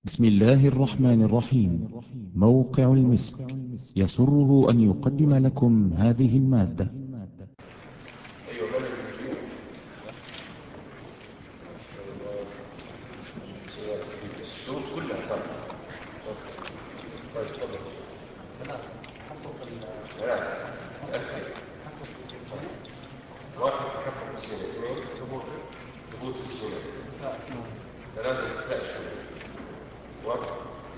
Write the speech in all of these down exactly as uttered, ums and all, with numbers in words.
بسم الله الرحمن الرحيم. موقع المسك يسره أن يقدم لكم هذه المادة. أيوة من الفيديو الشروط كلها تم. طيب تفضل. ثلاثة تأكد. واحد تحقق السنة، اثنين ثبوت ثبوت السنة، ثلاثة انتفاء الشروط. واحد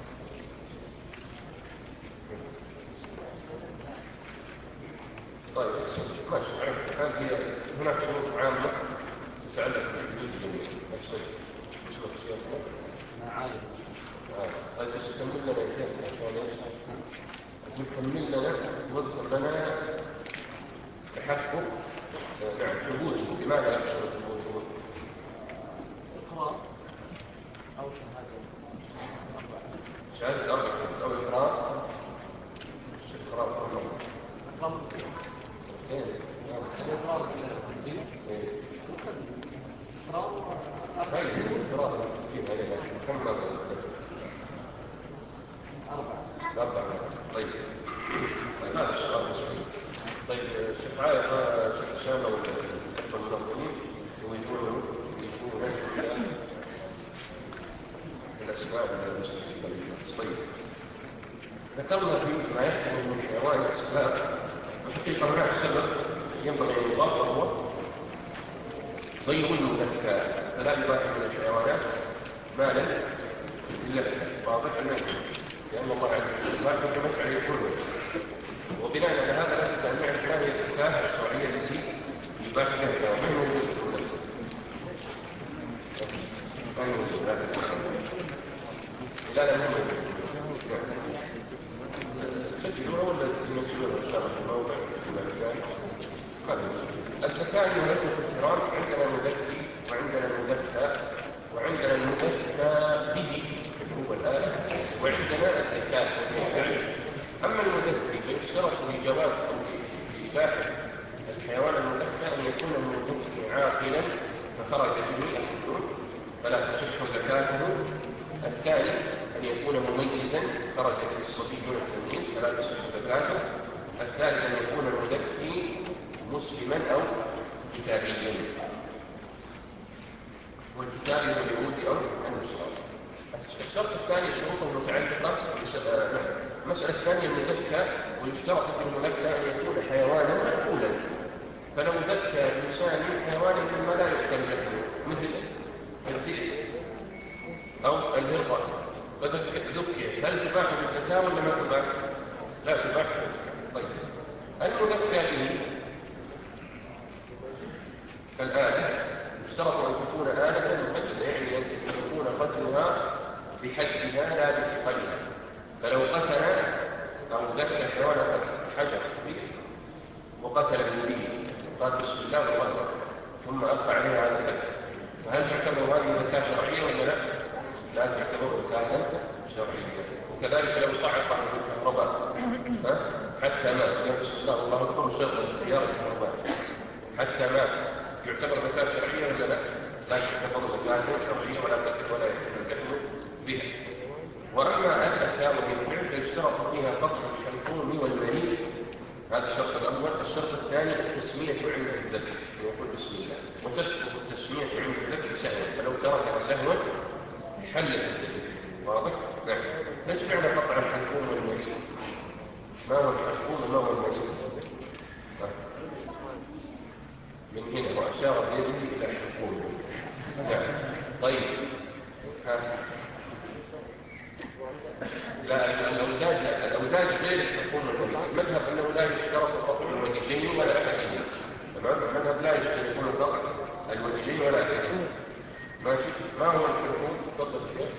طيب ماشي. الآن هي هناك شروط عامة تتعلق بالحدود الجميع. نفس ايش الاختيار؟ ما عارف. اه طيب بس كمل لنا كيف عشان اقول كمل لنا واذكر لنا تحقق. نعم ثبوته. لماذا يحصل ثبوته؟ اقرار او شهاده. شهاده اربع شهود او اقرار. اقرار اقرار زين. اقرار بالتكذيب. اقرار اقرار بالتكذيب. هذا كم مره؟ اربعه اربعه. طيب طيب هذا السؤال مسلم. طيب الشيخ عايض الشيخ شامل والإخوة المنظمين يريدون يكون الأسباب المستقبلية. طيب ذكرنا في ما يحكم من حيوان الأسباب وحقيقة هناك سبب ينبغي أن يضاف وهو ضيق المذكات. فلا يباح من الحيوانات مالا إلا واضح لأن الله عز وجل ما حكمت عليه كله. وبناء على هذا لابد ان نعرف ما هي الفكاهه الشرعيه التي يباح بها وما هي موجوده ما هي موجوده لا لا مو تسجلون ولا تمثلون ان شاء الله في الموقع الزكاه يملك الكرام. عندنا المزكي وعندنا المزكى وعندنا المزكى به هو الاله وعندنا الزكاه. أما المذكي فيشترط لجواز أو لإباحة الحيوان المذكى أن يكون المذكي عاقلا فخرج به الحدود فلا تصح زكاته. الثاني أن يكون مميزا خرج به الصبي دون التمييز فلا تصح زكاته. الثالث أن يكون المذكي مسلما أو كتابيا، والكتابي هو اليهودي أو النصراني. الشرط الثاني شروطه متعلقة المسألة الثانية المذكى. ويشترط في المذكى أن يكون حيوانا مأكولا. فلو ذكى إنسان حيوانا مما لا يؤكل له مثل الذئب أو الهرة فذكيت هل تباح بالذكاء ولا ما تباح؟ لا تباح. طيب المذكى به الآلة يشترط أن تكون آلة محددة، يعني أن يكون قتلها بحدها لا بثقلها. فلو قتل أو ذكى حيوانا حجر به وقتل به قال بسم الله والله ثم ألقى عليها على الذكر فهل تعتبر هذه ذكاة شرعية ولا لا؟ لا تعتبر ذكاة شرعية. وكذلك لو صعق بالكهرباء حتى مات بسم الله والله أكبر شغل اختيار الكهرباء حتى مات يعتبر ذكاة شرعية ولا لا؟ لا تعتبر ذكاة شرعية ولا تكف ولا يكون الكلم بها. وأما الذكاء بالفعل فيشترط فيها قطع الحلقوم والمني. هذا الشرط الأول. الشرط الثاني التسمية عند الذكر يقول بسم الله وتسقط التسمية عند الذكر سهوا فلو تركها سهوا حل الذكر. واضح؟ نعم. ليش معنى قطع الحلقوم والمني؟ ما هو الحلقوم وما هو المني؟ من هنا وأشار بيده إلى الحلقوم. نعم. طيب ها. لا الأوداج لا الأوداج غير الحكوم الوجهين. مذهب أنه لا يشترط قطع الوجهين ولا الأكلين. تمام. المذهب لا يشترطون قطع الوجهين ولا الأكلين. ماشي. ما هو الحكوم؟ تفضل الشيخ.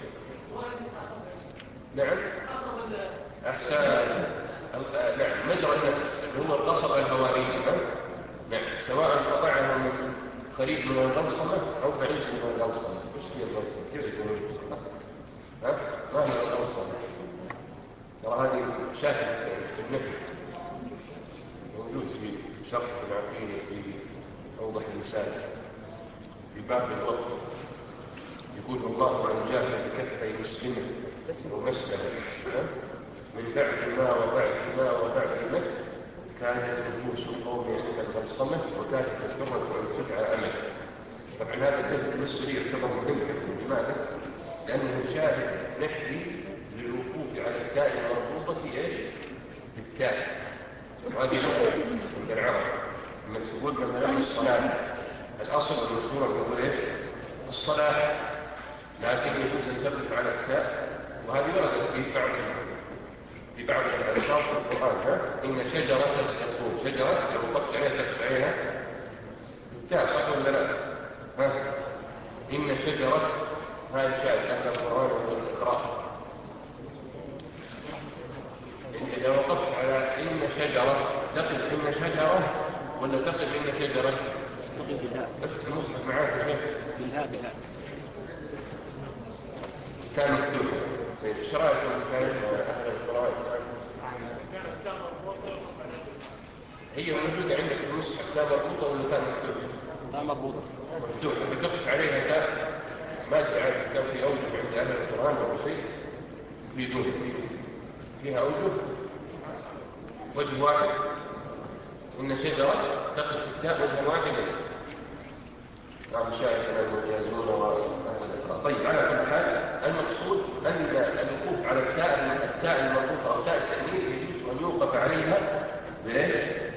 نعم. أحسن. نعم مجرى النفس اللي هو القصب الهوائي. نعم سواء قطعه من قريب من الغلصمة أو بعيد من الغلصمة. وش هي الغلصمة؟ كيف يكون؟ ها؟ ما هي الغلصمة؟ ترى هذه شاهد في النفي موجود في شرح العقيدة في أوضح اللسان في باب الوقف يقول الله عن جاهل بكفي مسلمه ومسلمه من بعد ما وبعد ما وبعد ما كانت نفوس القوم عند الغلصمة وكانت الحرة أن تدعى أمل. طبعا هذا البيت بالنسبة لي يعتبر مهم. لماذا؟ لأنه شاهد نحدي للوقوف على التاء المربوطة ايش؟ بالتاء. وهذه نقطة عند العرب لما تقول مثلا الصلاة الأصل المشهور نقول ايش؟ الصلاة، لكن يجوز أن تقف على التاء، وهذه وردت في بعض في بعض الألفاظ في القرآن. إن شجرة الزقوم، شجرة لو وقفت عليها تقف عليها التاء، صح ولا لا؟ ها؟ إن شجرة، هاي شاهد أهل القرآن والإقراء. إذا وقفت على إن شجرة تقف إن شجرة ولا تقف إن شجرة؟ تقف بالهاء. افتح المصحف معاك يا شيخ. بالهاء بالهاء. كان مكتوب. ايش رايكم في اهل القرآن؟ هي موجوده عندك في المصحف تاء مربوطه ولا تاء مكتوبه؟ تاء مربوطه. مكتوبه فتقف عليها تاء. ما تعرف كم في اوجه عند اهل القرآن او شيء يفيدون فيها اوجه. وجه واحد ان شجره تقف التاء وجه واحد. نعم شاهد كما يزمون واهل الاقراء. طيب على كل حال المقصود ان الوقوف على التاء التاء المربوطه او تاء التانيث يجوز ان يوقف عليها بايش؟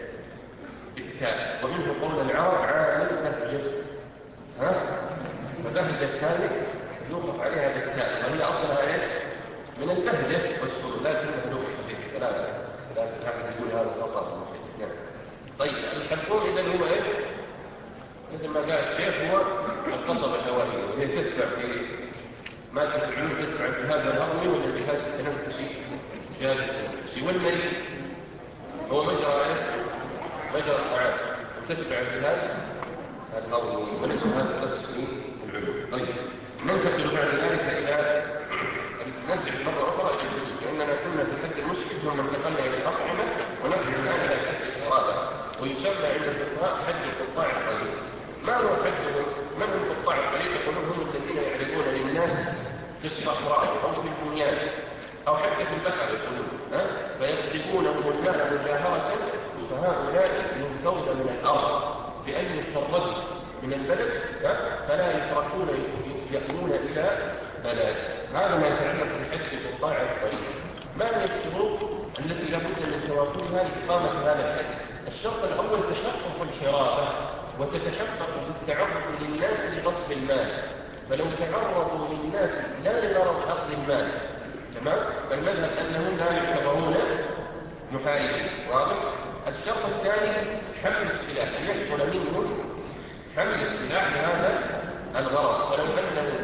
بالتاء. ومنه قول العرب عامل بهجت. ها؟ فبهجت هذه يوقف عليها بالتاء، وهي اصلها ايش؟ من البهجه والسرور، لكنها لغه صحيحه. ثلاثه ثلاثه احد يقول هذا خطا. طيب الحلقوم اذا هو ايش؟ مثل ما قال الشيخ هو القصبة الهوائية، وهي تتبع في مادة العلوم تتبع الجهاز الهضمي ولا الجهاز التنفسي؟ الجهاز التنفسي. والمريء هو مجرى مجرى الطعام وتتبع الجهاز الهضمي، وليس هذا درس في العلوم. طيب ننتقل بعد ذلك إلى نرجع مرة أخرى إلى الحدود، لأننا كنا في حد المسكت ثم انتقلنا إلى الأطعمة ونرجع الآن إلى حد الإرادة، ويسمى عند الفقهاء حد القطاع القليل. ما هو حدهم؟ من هم قطاع الطريق؟ يقولون هم الذين يعرضون للناس في الصحراء او في البنيان او حتى في البحر يقولون ها فيغصبونهم الماء مجاهرة، فهؤلاء ينفون من الارض بان يشردوا من البلد ها فلا يتركون يأتون الى بلد. هذا ما يتعلق بحد قطاع الطريق. ما هي الشروط التي لابد من توافرها لاقامه هذا الحد؟ الشرط الاول تحقق الحرابه، وتتحقق بالتعرض للناس لغصب المال. فلو تعرضوا للناس لا لغرض اخذ المال تمام، فالمذهب انهم لا يعتبرون محاربين. واضح؟ الشرط الثاني حمل السلاح، ان يحصل منهم حمل السلاح لهذا الغرض. فلو انهم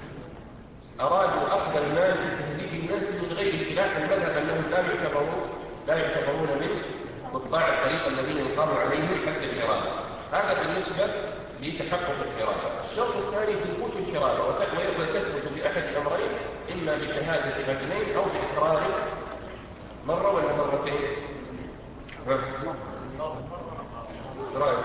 ارادوا اخذ المال لتهديد الناس من غير سلاح، المذهب انهم لا يعتبرون لا يعتبرون من قطاع الطريق الذين يقام عليهم حد الحرابه. هذا بالنسبة لتحقق الحرابة. الشرط الثاني ثبوت الحرابة، وتثبت بأحد الأمرين، إما بشهادة رجلين أو بإقرار مرة ولا مرتين. ها؟ رأيك؟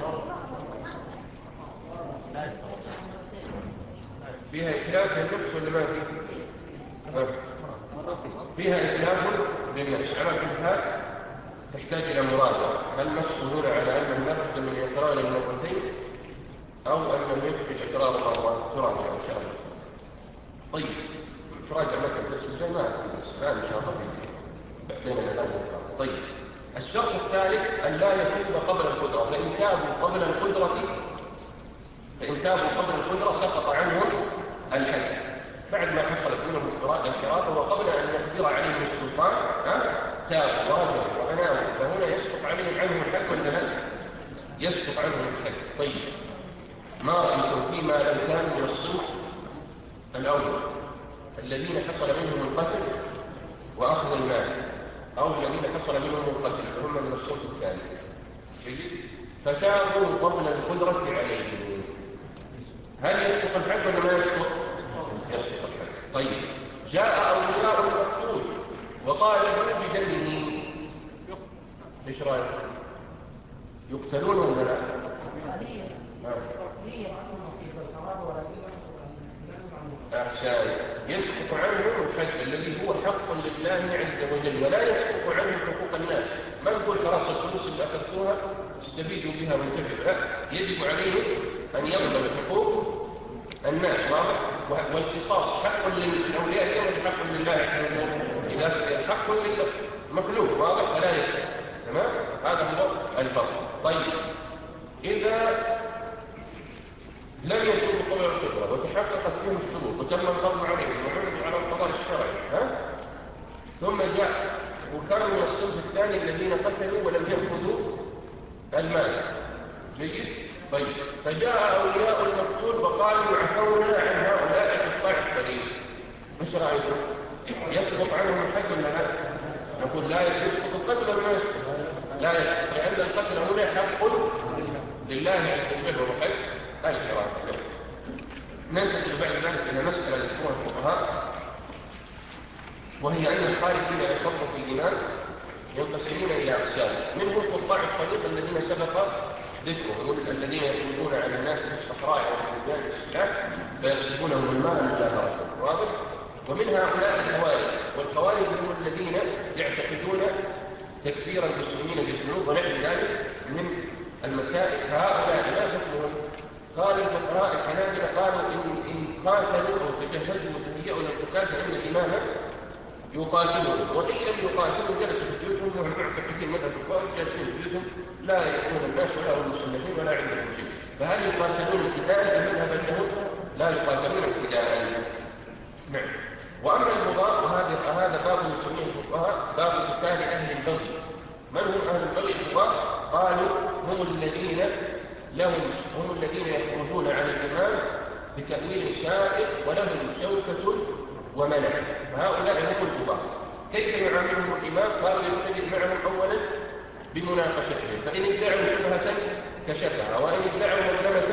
فيها إتلاف للنفس ولا ما فيها؟ فيها إتلاف للنفس. على كل حال تحتاج إلى مراجعة. هل نص هنا على أنه لابد من إقرار مرتين أو أنه يكفي الإقرار مرة؟ تراجع إن شاء الله. طيب تراجع مثلا درس الجاي ما أتكلم الآن إن شاء الله بعدين الآن نقرأ. طيب الشرط الثالث أن لا يتوب قبل القدرة، فإن تابوا قبل القدرة فإن تابوا قبل القدرة سقط عنهم الحد بعد ما حصلت منهم الحرابة، وقبل أن يقدر عليهم السلطان تابوا ورجعوا وأناموا، فهنا يسقط عليهم عنهم الحد ولا لا؟ يسقط عنهم الحد. طيب ما رأيكم فيما لو كانوا من الصنف الأول الذين حصل منهم القتل وأخذ المال، أو الذين حصل منهم القتل فهم من الصنف الثاني فتابوا قبل القدرة عليهم، هل يسقط الحد ولا ما يسقط؟ يسقط الحد. طيب جاء أولياء المقتول وطالبوا بدمه، ايش رايك؟ يقتلون ولا لا؟ عشان يسقط عنه الحج الذي هو حق لله عز وجل، ولا يسقط عنه حقوق الناس. ما نقول خلاص الفلوس اللي أخذتوها استفيدوا بها وانتبهوا، لا، يجب عليه أن يضمن حقوق الناس، واضح؟ والقصاص حق للأولياء كما حق لله عز وجل، إذا حق للمخلوق واضح فلا يسقط. تمام؟ هذا هو الفرق. طيب، إذا لم يكن قبل القدرة وتحققت فيهم الشروط وتم القبض عليهم وعرضوا على القضاء الشرعي، ها؟ ثم جاء وكانوا من الصنف الثاني الذين قتلوا ولم يأخذوا المال. جيد؟ طيب، فجاء أولياء المقتول فقالوا عفونا عن هؤلاء القطاع القليل. مش رأيكم؟ يسقط عنهم الحج ولا لا؟ نقول لا يسقط القتل ولا يسقط؟ لا يسقط، لأن القتل هنا حق لله عز وجل وهو حج الحرام. ننتقل بعد ذلك إلى مسألة يذكرها الفقهاء، وهي أن الخارجين عن فرض الإيمان ينقسمون إلى أقسام، منهم قطاع الطريق الذين سبق ذكرهم، الذين يخرجون على الناس بالصحراء وبلدان السلاح فيقصدونهم المال مجاهرة، واضح؟ ومن هؤلاء الخوارج، والخوارج هم الذين يعتقدون تكفير المسلمين بالذنوب ونحو ذلك من المسائل. هؤلاء لا حكمهم؟ قال الفقهاء الحنابلة قالوا إن, إن قاتلوا أو تجهزوا وتهيئوا للقتال فإن الإمام يقاتلون، وإن لم يقاتلوا جلسوا في بيوتهم وهم معتقدين مذهب الخوارج جالسين في بيوتهم لا يأذون الناس ولا هم مسلمين ولا عندهم شيء، فهل يقاتلون ابتداء المذهب أنهم لا يقاتلون ابتداء؟ نعم. وأما البغاة وهذا هذا باب يسميه الفقهاء باب قتال أهل البغي. من هم أهل البغي البغاة؟ قالوا هم الذين لهم هم الذين يخرجون عن الإمام بتأويل سائر ولهم شوكة ومنع، فهؤلاء هم البغاة. كيف يعاملهم الإمام؟ قالوا يبتدئ معهم أولا بمناقشتهم، فإن ادعوا شبهة كشفها، وإن ادعوا مظلمة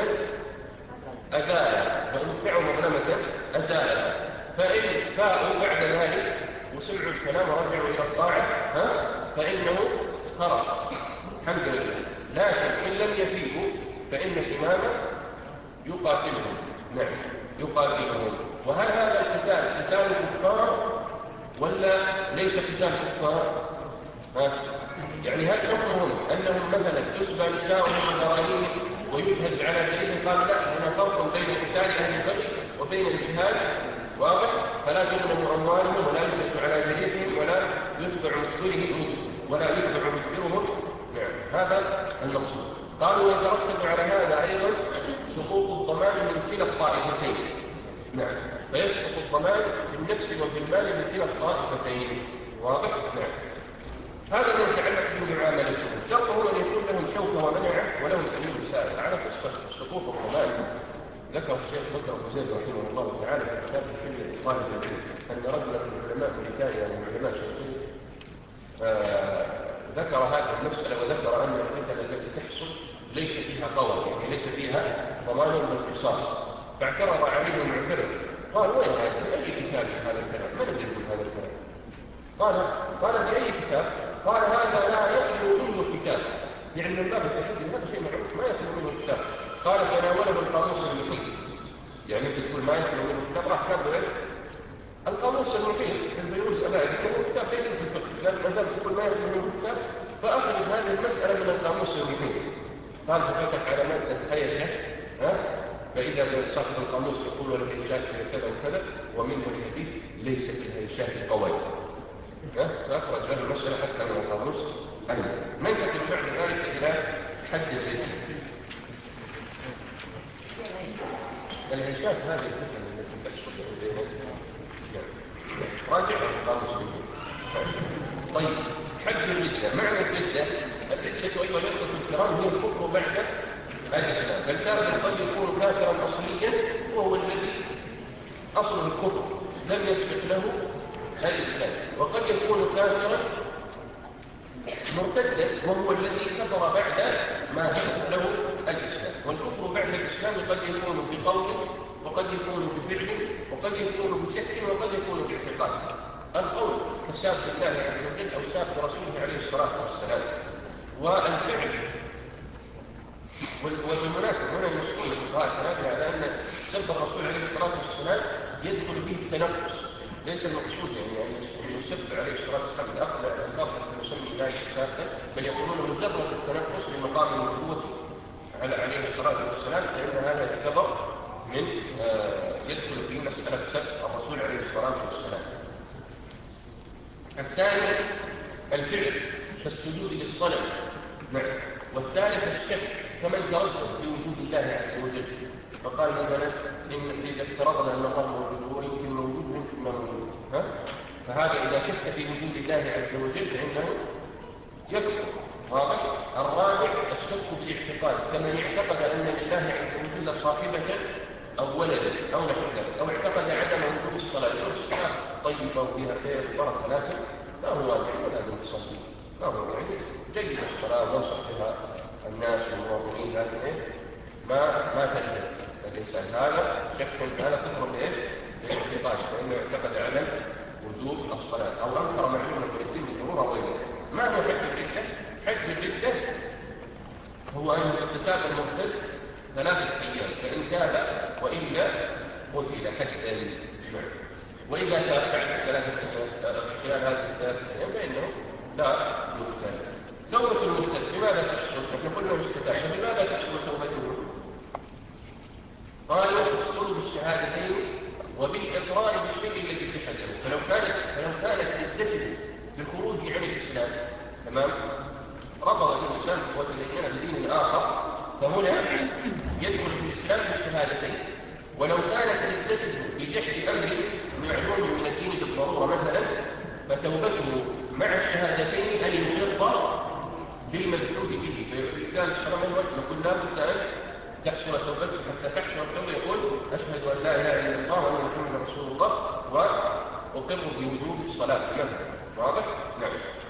أزالها، وإن ادعوا مظلمة أزالها، فإن فاءوا بعد ذلك وسمعوا الكلام ورجعوا إلى الطاعة ها فإنه خلاص الحمد لله. لكن إن لم يفيقوا فإن الإمام يقاتلهم. نعم، يقاتلهم. وهل هذا القتال قتال كفار ولا ليس قتال كفار؟ ها؟ يعني هل حكمهم أنهم مثلا تسبى نساؤهم وذراريهم ويجهز على دليل؟ قال لا، هنا فرق بين قتال أهل البغي وبين الجهاد، واضح؟ فلا تظلم أموالهم ولا يجلس على دليلهم ولا يتبع مدبرهم ولا يتبع مدبرهم. نعم، هذا المقصود. قالوا ويترتب على هذا أيضا سقوط الضمان من كلا الطائفتين. نعم، فيسقط الضمان في النفس وفي المال من كلا الطائفتين، واضح؟ نعم. هذا ما يتعلق بمعاملتهم. شرطه أن يكون لهم شوكة ومنعة ولهم تأويل سائر. على قصة سقوط الضمان ذكر الشيخ بكر أبو زيد رحمه الله تعالى في كتاب حلية طالب العلم أن رجلا من العلماء الامريكان ومن علماء شرقية ذكر هذه المسألة، وذكر أن الفتن التي تحصل ليس فيها قول، يعني ليس فيها ضمان بالقصاص، فاعترض عليه المعترض قال وين هذا؟ بأي كتاب هذا الكلام؟ من الذي يقول هذا الكلام؟ قال قال بأي كتاب؟ قال هذا لا يخلو منه كتاب، يعني من باب التحدي هذا شيء معروف ما يخلو منه كتاب. قال تناوله القاموس المحيط، يعني انت تقول ما يخلو منه كتاب راح كتاب ايش؟ القاموس المحيط البيوز أبعد هو كتاب ليس في الفقه، قال ما دام تقول ما يخلو منه كتاب فأخذ هذه المسألة من القاموس المحيط. قال ففتح على مادة هيشة، ها؟ فإذا صاحب القاموس يقول له الهيشات كذا وكذا ومنه الحديث ليس في الهيشات قوي، فأخرج له المسألة حتى من القاموس المحيط. ننتقل بعد ذلك إلى حد الرجل. الهيشات هذه الفتن التي تحصل بينهم راجع القاموس المحيط. طيب، حد الردة. معنى الردة الردة أيضا يطلق الكرام هي الكفر بعد الإسلام. فالكافر قد يكون كافرا أصليا وهو الذي أصل الكفر لم يسبق له الإسلام، وقد يكون كافرا مرتدا وهو الذي كفر بعد ما سبق له الإسلام. والكفر بعد الإسلام قد يكون بقول وقد يكون بفعل وقد يكون بشك وقد يكون باعتقاد. القول كساب الله عز وجل أو ساب رسوله عليه الصلاة والسلام، والفعل وبالمناسبة هنا ينصون الفقهاء الحنابلة على أن سب الرسول عليه الصلاة والسلام يدخل فيه التنقص، ليس المقصود يعني أن يسب عليه الصلاة والسلام الأقل الأقل يسمي الله ساكتا، بل يقولون مجرد التنقص لمقام النبوة على عليه الصلاة والسلام، فإن هذا يعتبر من آه يدخل في مسألة سب الرسول عليه الصلاة والسلام. الثاني الفعل كالسجود للصنم، نعم. والثالث الشك كمن تردد في وجود الله عز وجل، فقال مثلا إن إذا افترضنا أن الله موجود ويمكن موجود ويمكن ما موجود، ها؟ فهذا إذا شك في وجود الله عز وجل فإنه يكفر. واضح؟ الرابع الشك بالاعتقاد، كمن اعتقد أن لله عز وجل صاحبة أو ولدا أو نحو ذلك، أو اعتقد عدم وجود الصلاة، أو الصلاة طيبة وفيها خير وبركة، لكن لا هو واجب ولازم تصلي، لا هو يعني جيد الصلاة وانصح بها الناس والمواطنين، لكن إيه؟ ما ما تلزم الإنسان. هذا شك، هذا كفر بإيش؟ بالاعتقاد، فإنه اعتقد عدم وجوب الصلاة أو أنكر معلومة في الدين بالضرورة وغيره. ما هو حد الردة؟ حد الردة هو أن يستتاب المرتد ثلاثة أيام، فإن تاب وإلا قتل حدا. وإذا تاب بعد ثلاثة خلال هذه الثلاثة أيام فإنه لا يقتل. توبة المرتد لماذا تحصل؟ نحن قلنا استتاب، فلماذا تحصل توبته؟ قالوا تحصل بالشهادتين وبالإقرار بالشيء الذي جحده. فلو كانت فلو كانت ردته بالخروج عن الإسلام، تمام، رفض الإنسان وتدين بدين آخر، فهنا يدخل في الإسلام بالشهادتين. ولو كانت ردته بجحد أمر معلوم من الدين بالضرورة مثلا، فتوبته مع الشهادتين أن يصر بالمجحود به. فكان الشرع نقول لا بد أن تحصل توبته، حتى تحصل التوبة يقول أشهد أن لا إله إلا الله وأن محمدا رسول الله وأقر بوجوب الصلاة مثلا. واضح؟ نعم.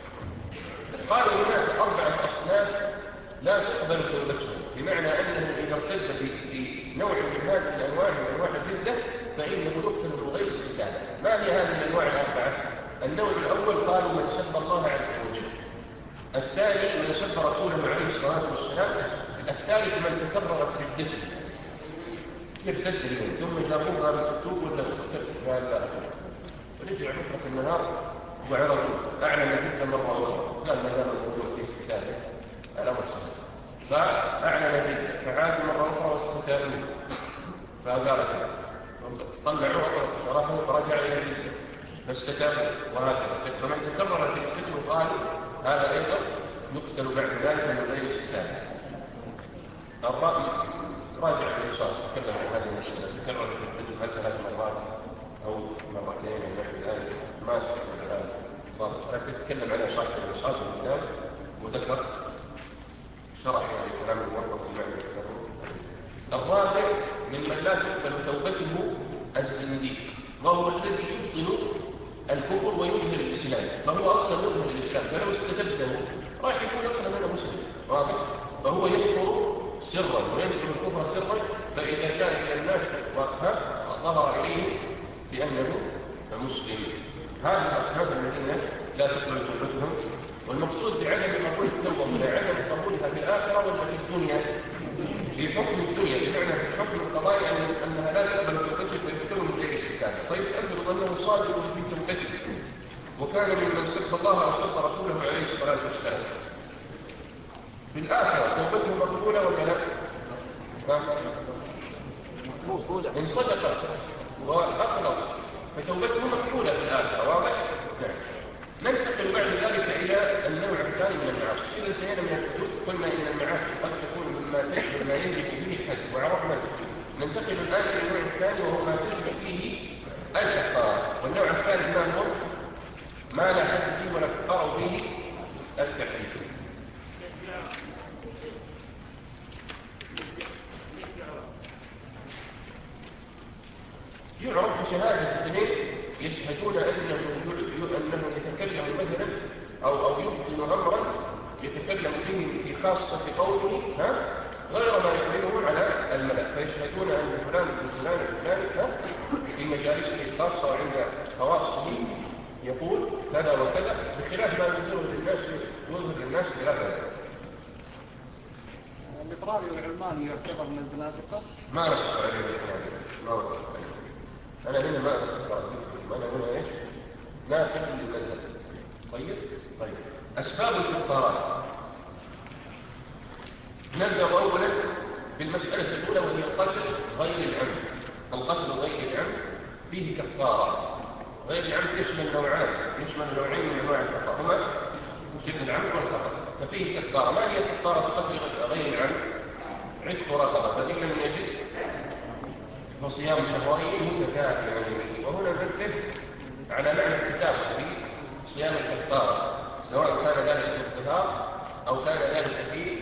قالوا هناك أربعة أصناف لا تقبل توبتهم، بمعنى أنه إذا ارتد بنوع من هذه الأنواع من أنواع الردة فإنه يقتل بغير استتابة. ما هي هذه الأنواع الأربعة؟ النوع الأول قالوا من سب الله عز وجل، الثاني من سب رسوله عليه الصلاة والسلام، الثالث من تكررت ردته يرتد اليوم ثم جاءوه قالوا تتوب ولا تقتل، قال لا أتوب، ورجع بكرة النهار وعرضوا أعلن الردة مرة أخرى، قال ما دام الموضوع في استتابة الأمر سهل، فأعلن الردة فعاد مرة أخرى واستتابوه، فقالت طلعوا أطلق شرحه فرجع إلى الردة فاستتابوه، وهكذا. فمن تكررت ردته قالوا هذا أيضا يقتل بعد ذلك من غير استتابة. الرأي راجع الإنصاف تكلم عن هذه المسألة، تكرر في الحجم هل ثلاث مرات أو مرتين أو نحو ذلك ما استطيع الآن ضابط، لكن تكلم عنها صاحب الإنصاف والكتاب وذكر شرح يعني كلام الموظف المعنى الكلام. الرابع ممن لا تقبل توبته الزنديق، وهو الذي يبطل الكفر ويظهر الإسلام، فهو أصلا يظهر الإسلام، فلو استتبته راح يكون أصلا أنا مسلم. واضح؟ فهو يكفر سرا وينشر الكفر سرا، فإذا كان إلى الناس ظهر إليه بأنه مسلم. هذه الأصناف الذين لا تقبل توبتهم. والمقصود بعدم قبول التوبة هنا عدم قبولها في الآخرة ولا في الدنيا؟ في حكم الدنيا، بمعنى في حكم القضاء يعني أنها لا تقبل توبته فيقتل من غير استتابة. طيب أفرض أنه صادق في توبته وكان ممن سب الله أو سب رسوله عليه الصلاة والسلام، في الآخرة توبته مقبولة ولا لا؟ مقبولة إن صدق وأخلص فتوبته مقبولة في الآخرة. واضح؟ نعم. ننتقل بعد ذلك إلى النوع الثاني من المعاصي. إذا انتهينا من الحدود قلنا إن المعاصي قد تكون مما تجب مما يجب فيه الحد وعرفنا. ننتقل الآن إلى النوع الثاني وهو ما تجب فيه الكفارة. والنوع الثالث ما هو؟ ما لا حد فيه ولا كفار فيه التكفير. يعرف بشهادة اثنين يشهدون أنه أنه يتكلم مثلا أو أو يبطن أمرا يتكلم فيه في خاصة قوله ها غير ما يعلنه على الملأ، فيشهدون أن فلان فلان فلان في مجالسه الخاصة وعند خواصه يقول كذا وكذا، بخلاف ما يظهر للناس يظهر للناس خلافه. الإقرار والعلمان يعتبر من الزنادقة؟ ما نص عليه الإقرار، ما نص عليه. أنا هنا ما أذكر أنا هنا إيش؟ ما أذكر المذهب. طيب طيب أسباب الكفارات. نبدأ أولا بالمسألة الأولى وهي القتل غير العمد. القتل غير العمد فيه كفارة. غير العمد يشمل نوعان، يشمل نوعين من أنواع الخطأ، هما شبه العمد والخطأ. ففيه كفارة. ما هي كفارة قتل غير العمد؟ عتق رقبة، فإن لم يجد فصيام شهرين متتابعين. وهنا ننبه على معنى التتابع في صيام الكفارة، سواء كان ذلك في الظهار أو كان ذلك في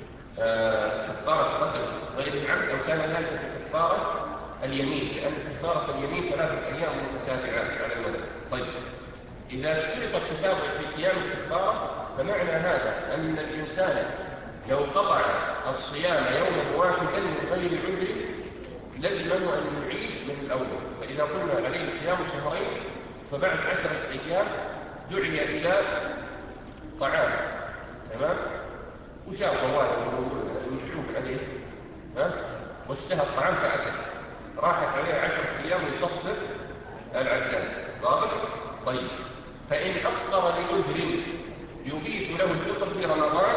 آه كفارة قتل غير العمد أو كان ذلك في كفارة اليمين، لأن كفارة اليمين ثلاثة أيام متتابعات على المدى. طيب إذا اشترط التتابع في صيام الكفارة فمعنى هذا أن الإنسان لو قطع الصيام يوما واحدا من غير عذر لزمه أن يعيد من الأول. فإذا قلنا عليه صيام شهرين فبعد عشرة أيام دعي إلى طعام، تمام؟ وشاف والله المشروب عليه، ها؟ واشتهى الطعام فأكل، راحت عليه عشرة أيام يصفر العداد، واضح؟ طيب فإن أفطر لعذر يبيح له الفطر في رمضان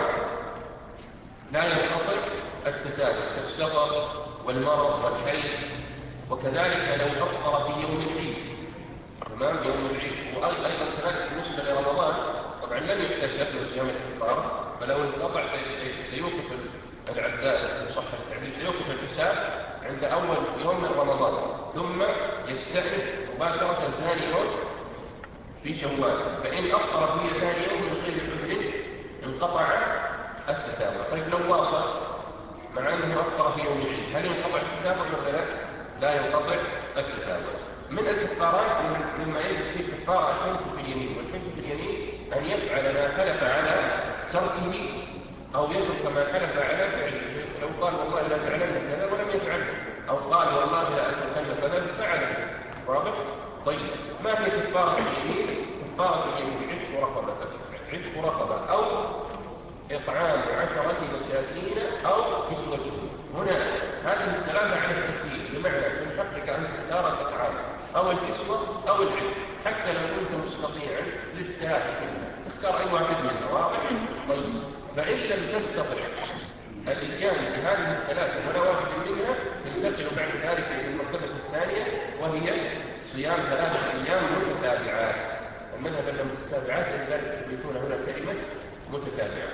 لا ينقطع التتابع كالسفر والمرض والحيض. وكذلك لو أفطر في يوم العيد، تمام، يوم العيد. وأيضا كذلك بالنسبة لرمضان طبعا لن يحتسب من صيام الكفارة، فلو انقطع سيوقف العداد صح التعبير، سيوقف الحساب عند أول يوم من رمضان ثم يستأنف مباشرة ثاني يوم في شوال. فإن أفطر في ثاني يوم من غير عذر انقطع التتابع. طيب لو واصل مع أنه أفطر في يوم العيد هل ينقطع التتابع ولا لا؟ لا ينقطع التتابع. من الكفارات مما يجب فيه كفارة الحنث في اليمين. والحنث في اليمين أن يفعل ما حلف على تركه أو يترك ما حلف على فعله. لو قال والله لا فعلن كذا ولم يفعله، أو قال والله لا أتركن كذا فعله، واضح؟ طيب ما هي كفارة اليمين؟ كفارة اليمين عتق رقبة، عتق رقبة أو إطعام عشرة مساكين أو كسوتهم. هنا هذه الثلاثة على التسليم، بمعنى من حقك أن تختار الإطعام أو الكسوة أو العتق، حتى لو كنت مستطيعا الاجتهاد تختار أي واحد منها، واضح؟ طيب فإن لم تستطع الإتيان بهذه الثلاثة ولا واحد منها تنتقل بعد ذلك إلى المرتبة الثانية وهي صيام ثلاثة أيام متتابعات. المذهب أنها متتابعات لذلك يكون هنا كلمة متتابعة.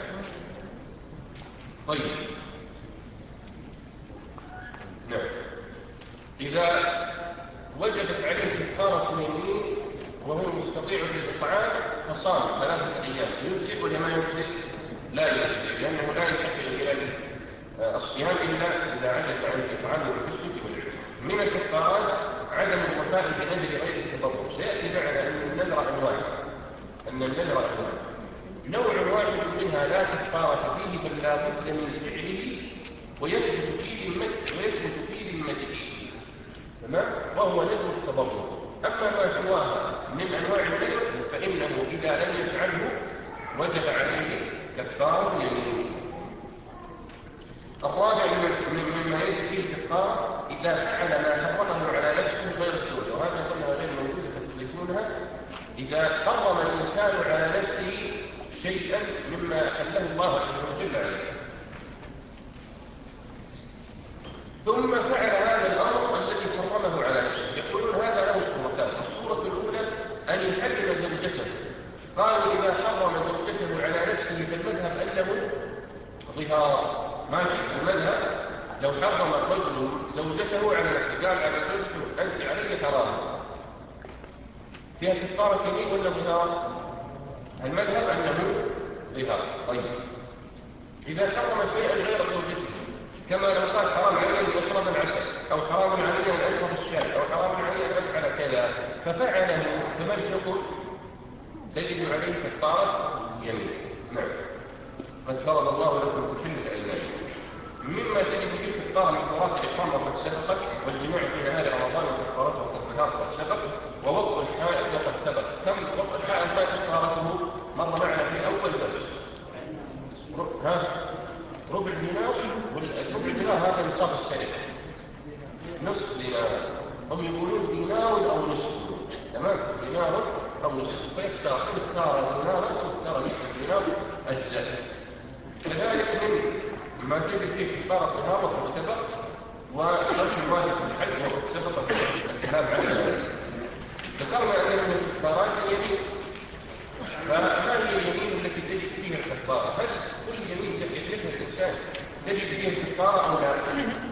طيب نعم، إذا وجبت عليه كفارة اليمين وهو مستطيع للإطعام فصام ثلاثة أيام يجزئ ولا ما يجزئ؟ لا يجزئ، لأنه لا ينتقل إلى الصيام إلا إذا عجز عن الإطعام والكسوة والعتق. من الكفارات عدم الوفاء بنذر غير التضرع. سيأتي معنا أن النذر أنواع، أن النذر أنواع نوع واحد منها لا كفارة فيه بل لا بد من فعله ويثبت فيه ذمته ويثبت فيه ذمته، تمام، وهو نذر التضرع. أما ما سواها من أنواع النذر فإنه إذا لم يفعله وجب عليه كفارة يمين. الرابع مما يجب فيه الكفارة إذا فعل ما حرمه على نفسه غير الزوجة، وهذا كلها غير موجودة تضيفونها. إذا حرم الإنسان على نفسه شيئا مما أحله الله عز وجل عليه ثم فعل هذا الأمر الذي حرمه على نفسه، يقولون هذا له صورتان. الصورة الأولى أن يحرم زوجته. قالوا إذا حرم زوجته على نفسه فالمذهب أنه ظهار، ماشي المذهب. لو حرم الرجل زوجته على نفسه قال على زوجته أنت علي حرام، فيها كفارة يمين ولا ظهار؟ المذهب أنه ظهار. طيب إذا حرم شيئا غير زوجته كما لو قال حرام علي أن أشرب العسل أو حرام علي أن أشرب الشاي أو حرام علي أن أفعل كذا ففعله، فما الحكم؟ تجد عليه كفارة يمين. نعم، قد فرض الله لكم تحلة أيمانكم. مما تجد فيه كفارة من كفارات الإحرام وقد سبقت، والجماع في نهار رمضان وكفارته والتطهيرات قد سبق، ووضع الحائض وقد سبق. كم وضع الحائض ما كفارته؟ مر معنا في أول درس. ها ربع دينار، والربع دينار هذا نصاب السنة، نصف دينار. هم يقولون دينار أو نصف، تمام؟ دينار أو نصف، فيختار إن اختار دينارا أو اختار نصف دينار أجزاء. كذلك من ما تجد فيه كفارة الطهارة وقد سبق، وشرط الواجب في الحج وقد سبق الكلام عنه. ذكرنا أن من الكفارات اليمين، فما هي اليمين التي تجد فيها الكفارة؟ هل كل يمين يحلفها الإنسان تجد فيها الكفارة أو لا؟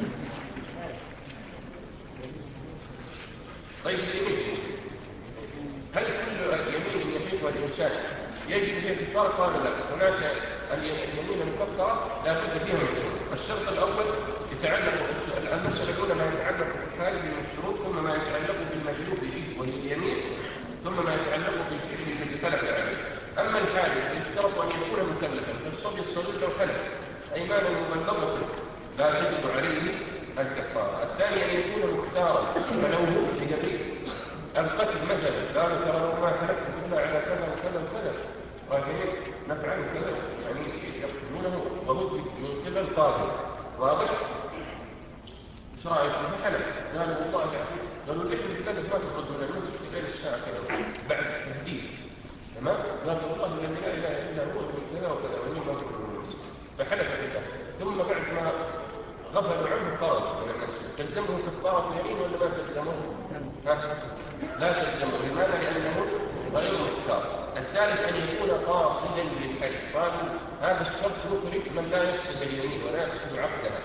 طيب اليمين، هل كل يمين يحلفها الإنسان يجب فيها الكفارة؟ قال لا، هناك اليمين المكفرة لا بد فيها من شروط. الشرط الأول يتعلق المسألة الأولى ما يتعلق بالحالف من الشروط، ثم ما يتعلق بالمجلوب به وهي اليمين، ثم ما يتعلق بالفعل الذي حلف عليه. أما الحالف يشترط أن يكون مكلفا، فالصبي الصغير لو حلف أيمانا مبلغة لا تجب عليه الكفارة. الثاني أن يكون مختارا، فلو مخرج به القتل مثلا قالوا ترى لو ما حلفت إلا على كذا وكذا وكذا راجعين نفعل كذا، يعني يقتلونه وهو من قبل القاضي، واضح؟ ايش رايك؟ فحلف قالوا والله يعني قالوا ليش البلد ما تخرج من المسجد غير الساعه كذا بعد التهديد، تمام؟ قالوا والله الذي لا اله الا هو من كذا وكذا واني ما تخرج من المسجد، فحلف بالله. ثم بعد ما غفلوا عنه خرج من المسجد، تلزمه كفاره يمين ولا ما تلزمه؟ لا تلزمه. لماذا؟ لانه غير مختار. الثالث أن يكون قاصدا للحلف، قالوا هذا الشرط يخرج من لا يقصد اليمين ولا يقصد عقدها،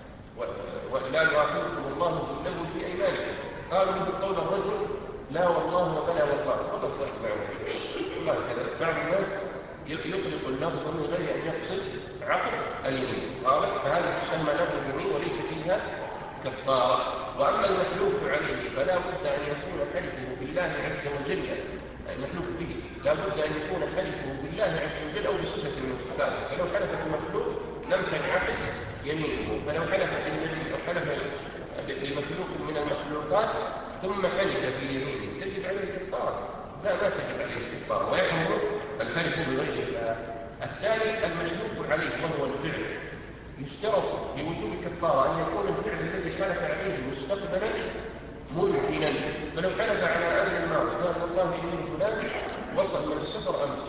ولا يؤاخذكم الله باللغو في أيمانكم. قالوا بقول الرجل لا والله وبلا والله، والله فرق معه والله كذا. بعض الناس يطلق اللفظ من غير أن يقصد عقد اليمين، قال فهذا تسمى لغو اليمين وليس فيها كفارة. وأما المحلوف عليه فلا بد أن يكون حلفه بالله عز وجل، المحلوف به لا بد أن يكون حلفه بالله عز وجل أو بصفة من الصفات. فلو حلف المخلوق لم تنعقد يمينه، فلو حلف بالنبي أو حلف بمخلوق من المخلوقات ثم حلف في يمينه تجب عليه الكفارة؟ لا، ما تجب عليه الكفارة، ويحرم الحلف بغير الله. الثالث المحلوف عليه وهو الفعل، يشترط لوجوب الكفارة أن يكون الفعل الذي حلف عليه مستقبلا ممكنا. فلو حلف على أمر الماضي قال والله إن فلان وصل من السفر أمس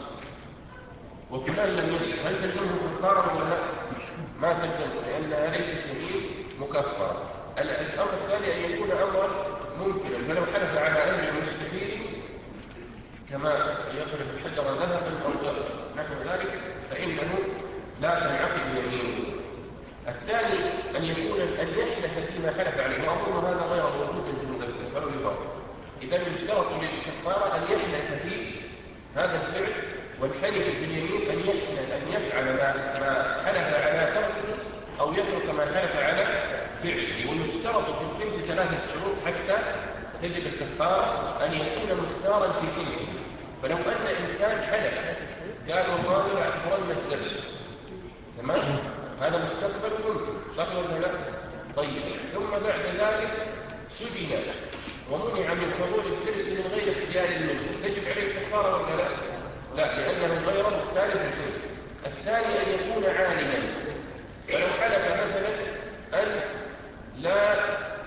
وفلان لم يصل، هل تلزمه كفارة ولا لا؟ ما تلزمه لأنها ليست يمين مكفرة. الأمر الثاني أن يكون أمرا ممكنا، فلو حلف على أمر مستحيل كما يقرب الحجر ذهبا أو نحو ذلك فإنه لا تنعقد يمينه. الثاني أن يكون أن يحلف فيما حلف عليه، وأظن هذا غير موجود في المذكر فلو يفرق. إذا يشترط للكفارة أن يحلف في هذا الفعل، والحلف باليمين أن يحلف أن يفعل ما ما حلف على تركه أو يترك ما حلف على فعله. ويشترط في الحلف ثلاثة شروط حتى تجب الكفارة: أن يكون مختارا في حلفه، فلو أن إنسان حلف قال والله لا أحضرنا الدرس، تمام؟ هذا مستقبل ممكن، صح ولا لا؟ طيب، ثم بعد ذلك سجن ومنع من حضور الدرس من غير اختيار منه، تجب عليه الكفارة ولا لا؟ لا، لأنه غير مختار في الحلف. الثاني أن يكون عالما، فلو حلف مثلا أن لا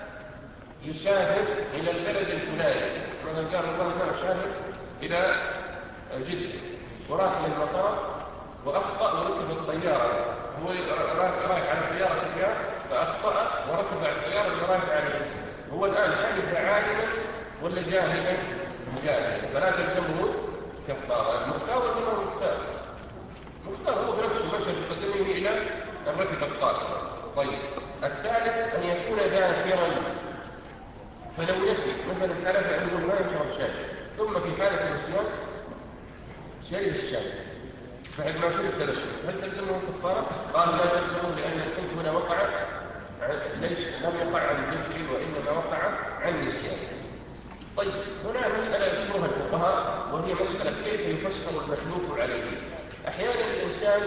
يسافر إلى البلد الفلاني، مثلا قال والله أنا أسافر إلى جدة وراح للمطار وأخطأ وركب الطيارة، هو رايح على الطيارة الجاء فأخطأ وركب على الطيارة اللي رايح على جدة. هو الآن حلف عالما ولا جاهلا؟ جاهلا، فلا تلزمه كفارة. المختار ولا هو مختار؟ مختار هو بنفسه مشى بقدمه إلى الركب الطائرة. طيب، الثالث أن يكون ذاكرا، فلو نسي مثلا حلف أنه ما يشرب شاي ثم في حالة النسيان شرب الشاي بعد ما شرب تلف، هل تلزمه كفارة؟ قال لا تلزمه، لأن الحكم هنا وقع ليس لم يقع عن ذكر وإنما وقع عن نسيان. طيب، هنا مسألة يذكرها الفقهاء وهي مسألة كيف يفسر المحلوف عليه. أحيانا الإنسان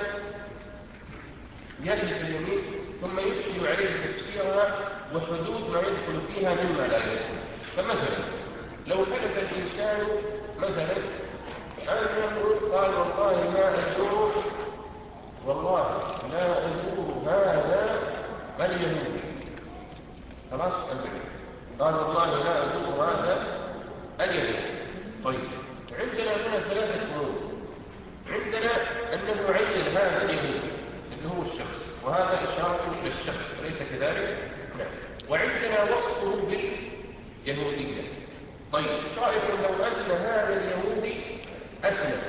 يحلف اليمين ثم يشكل عليه تفسيرها وحدود ما يدخل فيها مما لا يدخل. فمثلا لو حلف الإنسان مثلا أنه قال والله ما أزور والله لا أزور هذا اليهودي، خلاص أبدا، قال والله لا أزور هذا اليهود. طيب عندنا هنا ثلاثة أمور. عندنا أنه عين هذا اليهود اللي هو الشخص، وهذا إشارة للشخص أليس كذلك؟ نعم. وعندنا وصفه باليهودية. طيب ايش رأيكم لو أن هذا اليهودي أسلم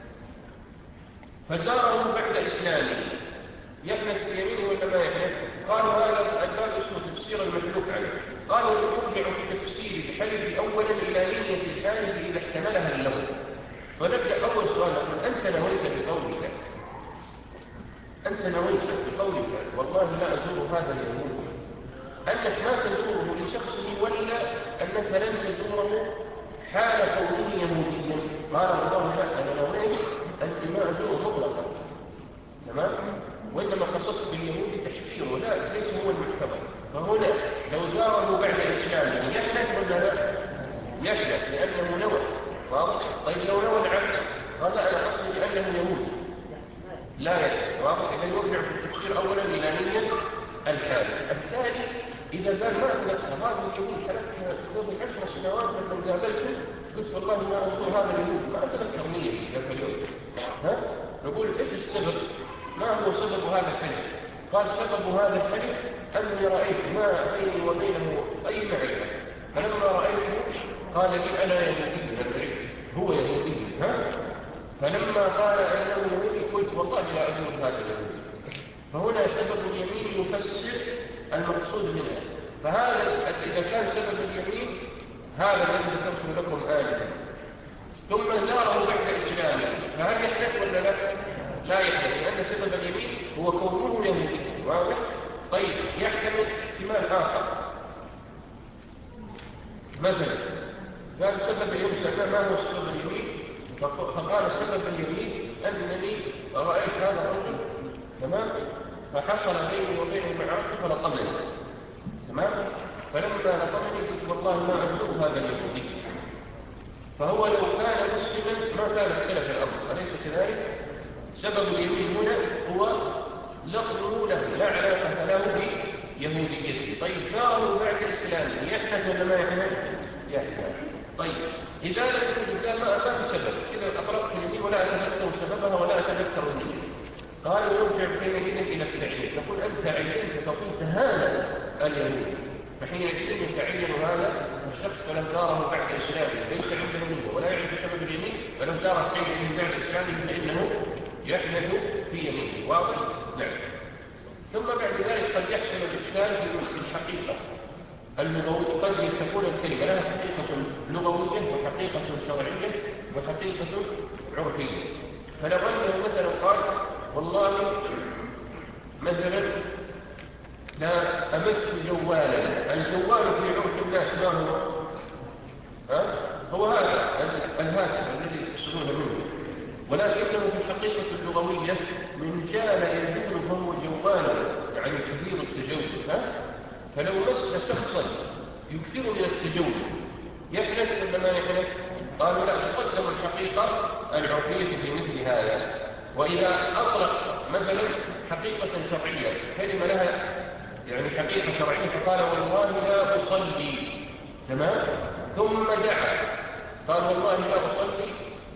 فزاره بعد إسلامه، يحلف بيمينه ولا ما يحلف؟ قالوا هذا الباب اسمه تفسير المحلوف عليه. قالوا يرجع بتفسير الحلف أولا إلى نية الحالف إذا احتملها اللغو. فنبدأ أول سؤال نقول أنت نويت بقولك أنت نويت بقولك والله لا أزور هذا اليهودي أنك ما تزوره لشخصه ولا أنك لن تزوره حال كونه يهوديا؟ قال الله لا، أنا نويت أنت ما أزوره مطلقا، تمام؟ وإنما قصدت باليهودي تحقيره، لا ليس هو المعتبر. فهنا لو زاره بعد إسلامه يحلف ولا لا؟ يحلف لأنه نوى. واضح؟ طيب لو نوى العكس قال لا أنا قصدي بأنه يهودي، لا يحلف. واضح؟ إذا يرجع في التفسير أولا إلى نية الحالف. الثاني إذا قال ما أتذكر هذا اليهود حلفت قبل عشر سنوات لما قابلته قلت والله ما أزور هذا اليهود، ما أتذكر نيتي ذاك اليوم، ها؟ نقول إيش السبب؟ ما هو سبب هذا الحلف؟ قال سبب هذا الحلف أني رأيت ما بيني وبينه أي معرفة، فلما رأيته قال لي أنا يهودي، هو يهودي، ها؟ فلما قال أنه يهودي قلت والله لا أزور هذا اليهودي. فهنا سبب اليمين يفسر المقصود منها. فهذا إذا كان سبب اليمين هذا الذي ذكرته لكم آنفا ثم زاره بعد إسلامه، فهل يحلف ولا لا؟ لا يحلف، لأن سبب اليمين هو كونه يهودي. واضح؟ طيب يحتمل احتمال آخر، مثلا قال سبب اليمين ما هو سبب اليمين؟ فقال سبب اليمين أنني رأيت هذا الرجل، تمام؟ فحصل بيني وبينه معركة فلطمني، تمام؟ فلما لطمني قلت والله ما أزور هذا اليهودي. فهو لو كان مسلما ما كان اختلف الأمر، أليس كذلك؟ سبب اليمين هنا هو لقبه له، لا علاقة له بيهوديته. طيب زاره بعد إسلامه يحدث ولا ما يحدث؟ يحدث. طيب إذا لم يكن قال ما أبقى سبب، إذا أقرأت اليمين ولا أتذكر سببها ولا أتذكر النية، قال يرجع حينئذ إلى التعيين. نقول أنت عينت فقلت هذا اليهودي، فحينئذ يتعين هذا الشخص فلو زاره بعد إسلامه ليس عنده نية ولا يعرف سبب اليمين، فلو زاره حينئذ بعد إسلامه فإنه يحمل في يمينه. واضح؟ نعم. ثم بعد ذلك قد يحصل الإشكال في الحقيقة اللغوية. قد تكون الكلمة لها حقيقة لغوية وحقيقة شرعية وحقيقة عرفية. فلو أنه مثلا قال والله مثلا لا أمس جوالا، الجوال في عرف الناس ما هو؟ ها؟ هو هذا الهاتف الذي يتصلون منه، ولكنه في الحقيقة اللغوية من جال يجول فهو جوالا، يعني كثير التجول. ها؟ فلو مس شخصا يكثر من التجول يحلف ولا ما يحلف؟ قالوا لا، تقدم الحقيقة العرفية في مثل هذا. وإذا أطلق مثلا حقيقة شرعية كلمة لها يعني حقيقة شرعية فقال والله لا أصلي، تمام؟ ثم دعا قال والله لا أصلي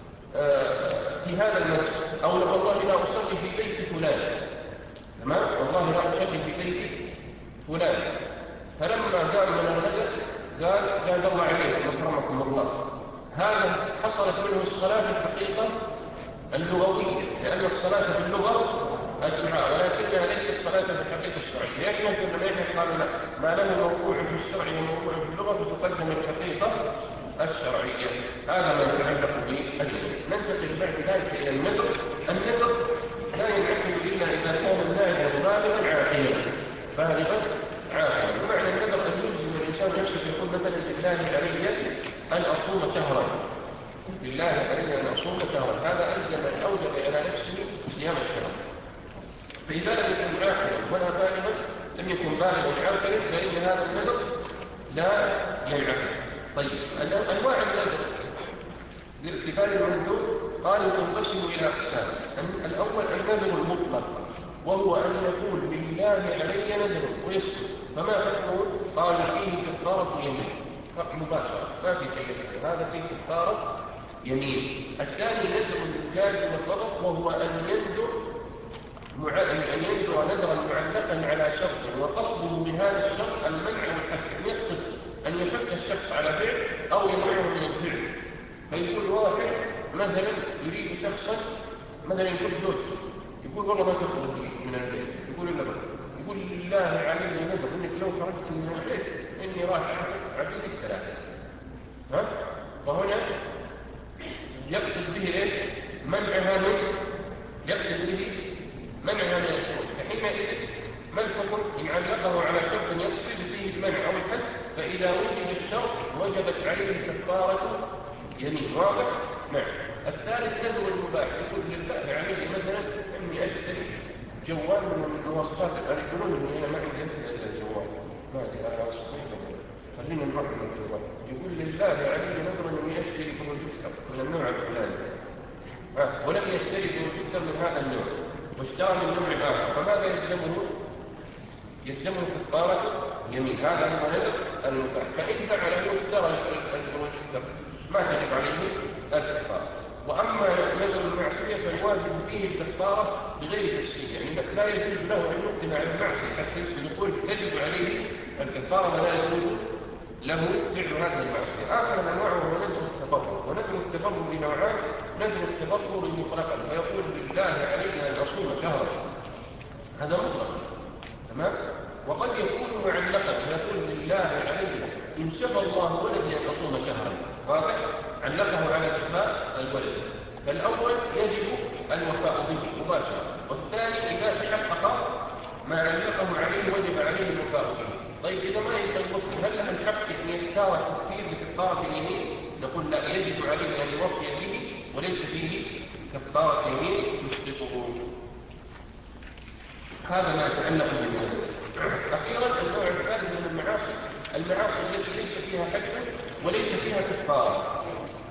في هذا المسجد، أو والله لا أصلي في بيت فلان، تمام؟ والله لا أصلي في بيت فلان. فلما قام من الرجل قال جاد الله عليكم أكرمكم الله، هذا حصلت منه الصلاة في الحقيقة اللغوية، لأن الصلاة في اللغة الدعاء ولكنها ليست صلاة في الحقيقة الشرعية. يحمل أن ما يحمل قالوا لا، ما له موضوع في الشرع وموضوع في اللغة فتقدم الحقيقة الشرعية. هذا ما يتعلق باليمين. ننتقل بعد ذلك إلى النذر. النذر لا ينعقد إلا إذا كان الناذر بالغا عاقلا، بالغا عاقلا. ومعنى النذر أن يلزم الإنسان نفسه يقول مثلا لله علي أن أصوم شهرا، لله علي أن أصوم شهرا، هذا ألزم أن أوجب على نفسه صيام الشهر. فإذا لم يكن عاقلا ولا بالغا لم يكن بالغا عاقلا فإن هذا النذر لا ينعقد. طيب أنواع النذر لارتفاع المندوب قالوا تنقسم إلى أقسام. الأول النذر المطلق، وهو أن يقول بالله علي نذر ويسكت، فما حكمه؟ قال فيه كفارة يمين مباشرة، ما في شيء، هذا فيه كفارة يمين. الثاني نذر الجاز والغضب، وهو أن ينذر مع... أن ينذر نذرا معلقا على شرط، وقصده بهذا الشرط المنع والحث، يعني يقصد أن يحث الشخص على فعل أو يمنعه من الفعل. فيقول واحد مثلا يريد شخصا، مثلا يقول زوجته، يقول والله ما تخرجي من البيت، يقول إلا بقى، يقول لله علي نذر إنك لو خرجت من البيت إني راح أعتق عبيدك ثلاثة. ها؟ وهنا يقصد به إيش؟ منعها من يقصد به منعها من الخروج. فحينئذ ما الحكم؟ إن علقه على شرط يقصد به المنع أو الحد، فإذا وجد الشرط وجبت عليه كفارة يمين. واضح؟ نعم. الثالث نذر المباح، يقول لله علي مثلا إني أشتري جوال من المواصفات الإلكترونية، هنا ما عندي هذا الجوال، ما أدري أنا أصبح خلينا نروح من الجوال. يقول لله علي نذر إني أشتري بروجيكتور من النوع الفلاني، آه. ولم يشتري بروجيكتور من هذا النوع واشترى من نوع آخر، فماذا يلزمه؟ يلزمه كفارة يمين. هذا هو نذر المباح. فإن فعل واشترى البروجيكتور ما تجب عليه الكفارة. وأما نذر المعصية فالواجب فيه الكفارة بغير تفسير، يعني لا يجوز له أن يقدم على المعصية حتى يقول يجب عليه الكفارة ولا يجوز له فعل هذه المعصية. آخر أنواعه هو نذر التبرر، ونذر التبرر نوعان: نذر التبرر مطلقا، فيقول بالله علي أن أصوم شهرا، هذا مطلق، تمام. وقد يكون معلقا، فيقول بالله علي إن شفى الله ولدي أن أصوم شهرا، واضح؟ علقه على شفاء الولد. فالأول يجب الوفاء به مباشرة، والثاني إذا تحقق ما علقه عليه وجب عليه الوفاء به. طيب إذا ما يقدر، هل له الحبس أن يختار التكفير بكفارة اليمين؟ نقول لا، يجب عليه أن يوفي به وليس فيه كفارة يمين تسقطه. هذا ما يتعلق بالنذر. أخيرا النوع الثالث من المعاصي، المعاصي التي ليس فيها حج وليس فيها كفارة.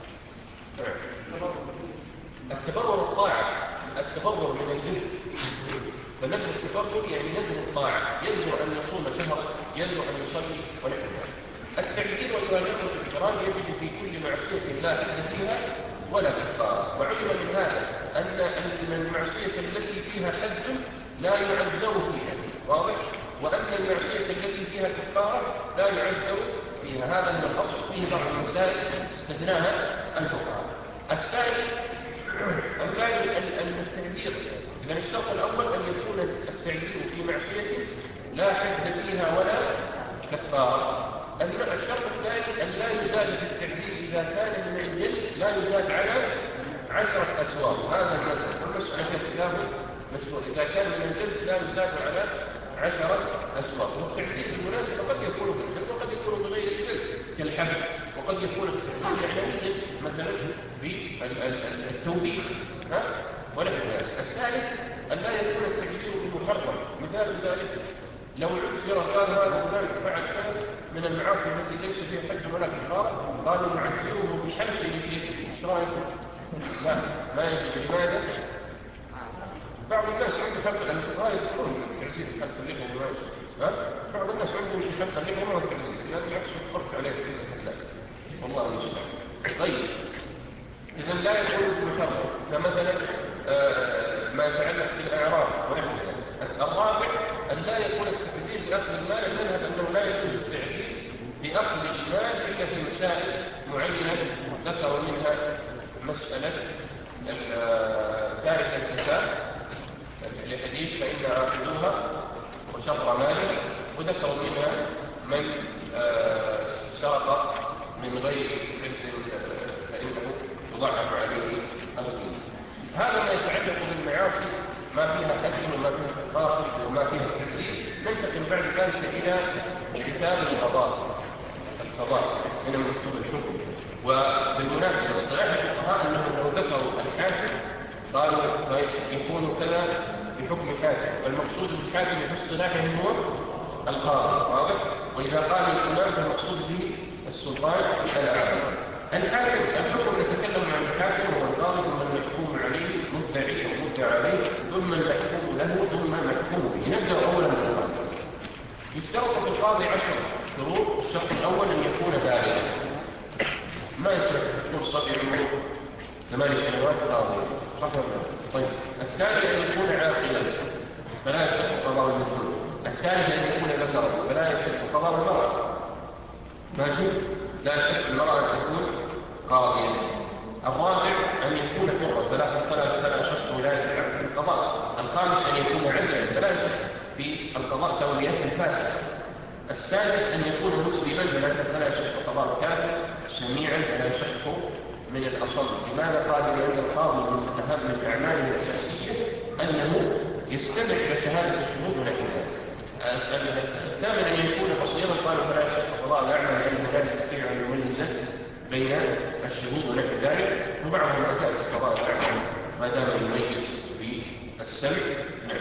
التبرر الطاعة، التبرر من الجنس، فنذر التبرر يعني نذر الطاعة، ينذر أن يصوم شهرا، ينذر أن يصلي ونحو ذلك. التعزير والواجب والإكرام يجب في كل معصية لا حد فيها ولا كفارة. وعلم من هذا أن أن المعصية التي فيها حد لا يعزر فيها، واضح؟ وأن المعصية التي فيها كفارة لا يعزر فيها. هذا هو الأصل، فيه بعض المسائل استثناها الفقهاء. الثاني الثاني التعزير. إذن الشرط الأول أن يكون التعزير في معصية لا حد فيها ولا كفارة. الشرط الثاني أن لا يزاد في التعزير إذا كان من الجلد لا يزاد على عشرة أسواق. هذا المذهب، والمسألة خلاف مشروع. إذا كان من الجلد لا يزاد على عشرة أسواق. والتعزير بالمناسبة قد يكون بالجلد وقد يكون بغير الجلد كالحبس، وقد يكون التعزير معنويا مثلا بالتوبيخ ونحو ذلك. الثالث أن لا يكون التعزير بمحرم. مثال ذلك لو عسر قال هذا فلان فعل كذا من المعاصي التي ليس فيها حد ولا كفارة، قالوا نعزره بحلق لحيته. ايش رايكم؟ لا، ما يجوز. لماذا؟ بعض الناس عنده حلق، لأن الفقهاء يذكرون تعزير حلق اللحية وما يشبه. ها؟ بعض الناس عندهم في حلق اللحية ما هو التعزير، لأن العكس فرق عليه كذا كذا. والله المستعان. طيب، إذا لا يكون بمحرم، كمثلا آه ما يتعلق بالأعراض ونحو ذلك. الرابع أن لا يكون التعزير بأخذ المال. المذهب أنه لا يجوز التعزير بأخذ المال إلا في مسائل معينة ذكروا منها مسألة تارك الزكاة لحديث فإن آخذوها وشطر ماله، وذكروا منها من آه سرق من غير حرص فإنه يضاعف عليه القيمة. هذا ما يتعلق بالمعاصي ما فيها حج وما فيها كفارة وما فيها تعزير. ننتقل بعد ذلك إلى كتاب القضاء. القضاء من مكتوب الحكم. وبالمناسبة اصطلاح الفقهاء أنهم لو ذكروا الحاكم قالوا يكون كذا بحكم حاكم، والمقصود بالحاكم في اصطلاحهم هو القاضي، واضح؟ وإذا قال الإمام فالمقصود به السلطان الأعلى. الحاكم الحكم نتكلم عن الحاكم هو القاضي، ثم المحكوم عليه مدعي أو مدعى عليه، ثم المحكوم له ثم محكوم به. نبدأ أولا بالقاضي. يشترط في القاضي عشر شروط. الشرط الأول أن يكون بالغا، ما يصلح يكون صبي عمره ثماني سنوات قاضي، صح ولا لا؟ طيب. الثاني أن يكون عاقلا فلا يصح قضاء المجنون. الثالث أن يكون ذكرا فلا يصح قضاء المرأة. ماشي؟ لا يصح المرأة أن تكون قاضيا. الرابع أن يكون حرا فلا فلا فلا شرط ولاية العبد في القضاء. الخامس أن يكون عدلا فلا يصح في القضاء تولية فاسدة. السادس أن يكون مسلما فلا يصح قضاء كافر. سميعا فلا يصح من الأصل. لماذا؟ قال لأن القاضي من أهم الأعمال الأساسية أنه يستمع إلى شهادة الشهود ونحوها. الثامن أن يكون بصيرا قالوا فلا يصح قضاء الأعمى لأنه لا يستطيع أن يميز بين الشهود ونحو ذلك. وبعضهم أجاز قضاء الأعمى ما دام يميز بالسمع. نعم.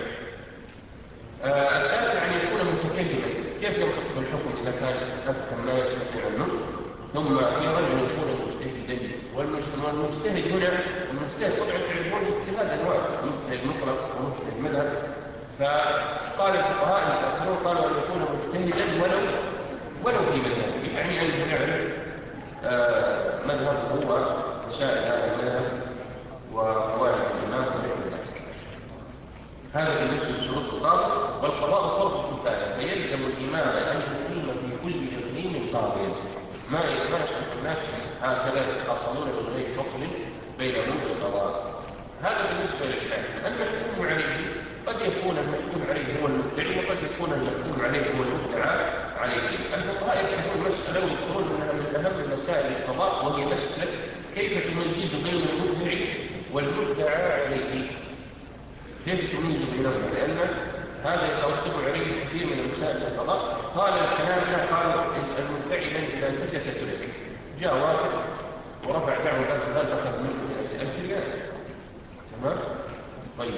آه التاسع أن يكون متكلما. كيف ينطق بالحكم إذا كان أبكم ما يستطيع النطق؟ ثم أخيرا أن يكون مجتهدا. والمجتهد هنا المجتهد طبعا تعرفون الاجتهاد أنواع، مجتهد مطلق ومجتهد مذهب. فقال الفقهاء المتأخرون قالوا أن يكون مجتهدا ولو ولو في مذهب، يعني أن نعرف آه مذهبه ومسائل هذا المذهب وقواعد الإمام ونحو ذلك. هذا بالنسبة لشروط القاضي. والقضاء فرض كفاية فيلزم الإمام أن يقيم في كل إقليم قاضيا. ما ما يشرك الناس هكذا يتخاصمون من غير فصل بينهم القضاء. هذا بالنسبة للحاكم. المحكوم عليه قد يكون المحكوم عليه هو المدعي وقد يكون المحكوم عليه هو المدعى عليه. الفقهاء يبحثون مسألة ويذكرون أنها من أهم مسائل القضاء، وهي مسألة كيف تميز بين المدعي والمدعى عليه. كيف تميز بينهما؟ لأن هذا يترتب عليه كثير من مسائل القضاء. قال الحنابلة قالوا المدعي إذا سكت ترك. جاء واحد ورفع دعوة ذات أخذ منه مئة ألف ريال. تمام؟ طيب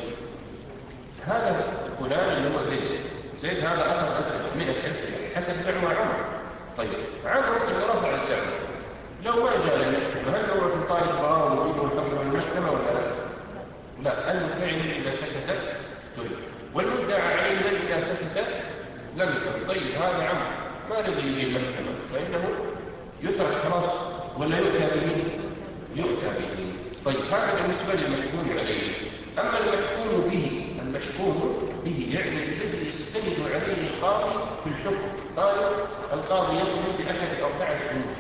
هذا فلان اللي هو زيد زيد هذا أخذ مئة ألف ريال حسب دعوة عمر. طيب عمر اللي رفع الدعوة لو ما جاء للمحكمة هل هو في طالب براءة ويجيبه الحكم من المحكمة ولا لا؟ لا. المدعي إذا سكت ترك، والمدعى عليه إذا سكت لم يترك. طيب هذا عمر ما رضي يجي المحكمة فإنه يترك خلاص ولا يؤتى به؟ يؤتى به. طيب هذا بالنسبة للمحكوم عليه. أما المحكوم به المحكوم به يعني الذي يستند عليه القاضي في الحكم. قالوا القاضي يقوم بأحد أربعة أمور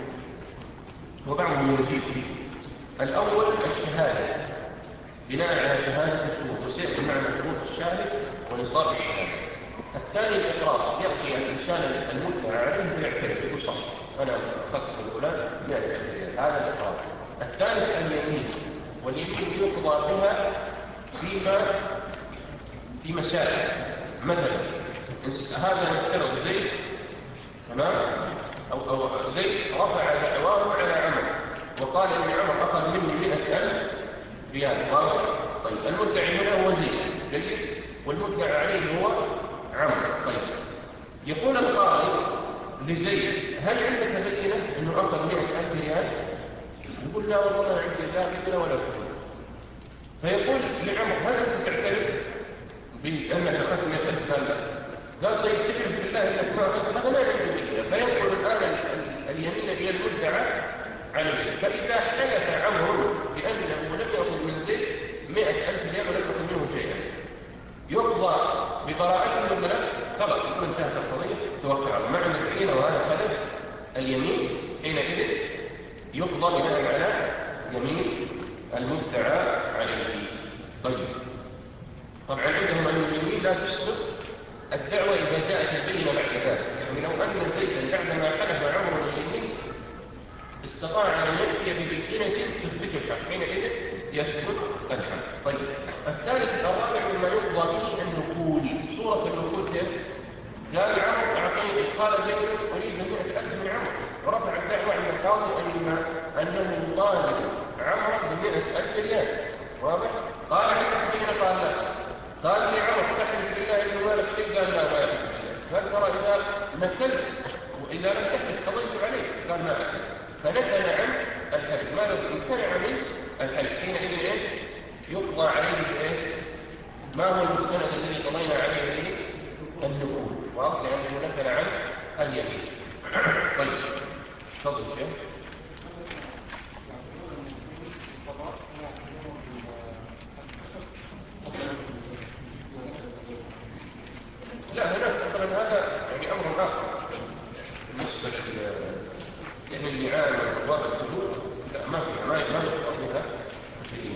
وبعضهم يزيد فيه. الأول الشهادة بناء على شهادة الشهود وسيأتي معنا شروط الشاهد ونصاب الشهادة. الثاني الإقرار، يأتي الإنسان المدعى عليه ويعترف يقول صح أنا أخذت من فلان مئة ألف ريال، هذا الإقرار. الثالث اليمين، واليمين يقضى بها فيما في مسائل. مثلا هذا يفترض زيد تمام أو أو زيد رفع دعواه على عمر وقال إن عمر أخذ مني مئة ألف ريال واضح. طيب المدعي هنا هو زيد جيد والمدعى عليه هو عمر. طيب يقول القاضي لزيد هل عندك بينة انه اخذ مئة ألف ريال؟ يقول لا والله ما عندي لا بينة ولا شهود. فيقول لعمر هل انت تعترف بانك اخذت مئة ألف؟ قال لا. قال طيب تعرف بالله انك ما اخذت؟ هذا ما عندي بينة. فيقول الان اليمين هي المدعى عليه. فاذا حلف عمر بانه لم ياخذ من زيد مئة ألف ريال ولم ياخذ منه شيئا يقضى ببراءته ولا لا؟ خلاص يكون انتهت القضيه توقع ما عندك حين وهذا خلف اليمين حينئذ يقضى بناء على يمين المدعى عليه. طيب طبعا عندهم ان اليمين لا تسقط الدعوه اذا جاءت البينه بعد ذلك. يعني لو ان زيدا بعدما حلف عمر اليمين استطاع ان ياتي ببينه تثبت الحق حينئذ يثبت الحق. طيب الثالث الرابع مما يقضى به النقول. صورة النقول كيف؟ قال عمر أعطيني قال زيد أريد مئة ألف من عمر ورفع الدعوة عند القاضي أن أنه طالب عمر بمئة ألف ريال واضح؟ قال عندك بينة؟ قال لا. قال لي عمر تحلف بالله إنه مالك شيء؟ قال لا ما يحلف بالله. قال ترى إذا نكلت وإذا لم تحلف قضيت عليه؟ قال ما أحلف. فنكل عن الحلف. ما لو امتنع من الحلف حينئذ ايش؟ يقضى عليه بايش؟ ما هو المستند الذي قضينا عليه النقول؟ واضح لأنه نقل عن اليمين. طيب تفضل شيخ. لا هناك اصلا هذا يعني امر اخر بالنسبه يعني اللعان والابواب الحدود، لا ما فيها ما ما يقرا بها في.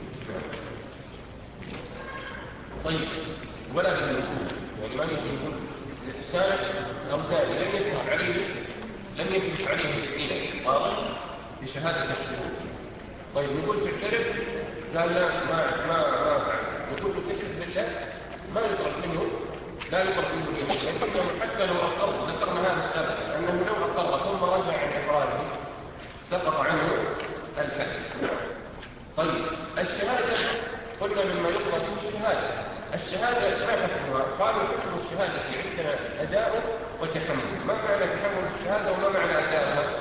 طيب ولا بالنقول، يعني ما يقول سارق او زاني لم يثبت عليه لم يثبت عليه الزنا واضح بشهاده الشهود. طيب نقول تعترف، قال لا ما ما ما بعرف. نقول تعترف بالله ما يطلب منه، لا يطلب منه اليمين، لكنه حتى لو اقر، ذكرنا هذا السابق انه لو اقر ثم رجع عن اقراره سقط عنه الحد. طيب الشهاده قلنا مما يطلب به الشهاده. الشهاده ما حكمها؟ قالوا حكم الشهاده عندنا اداء وتحمل. ما معنى تحمل الشهاده وما معنى اداؤها؟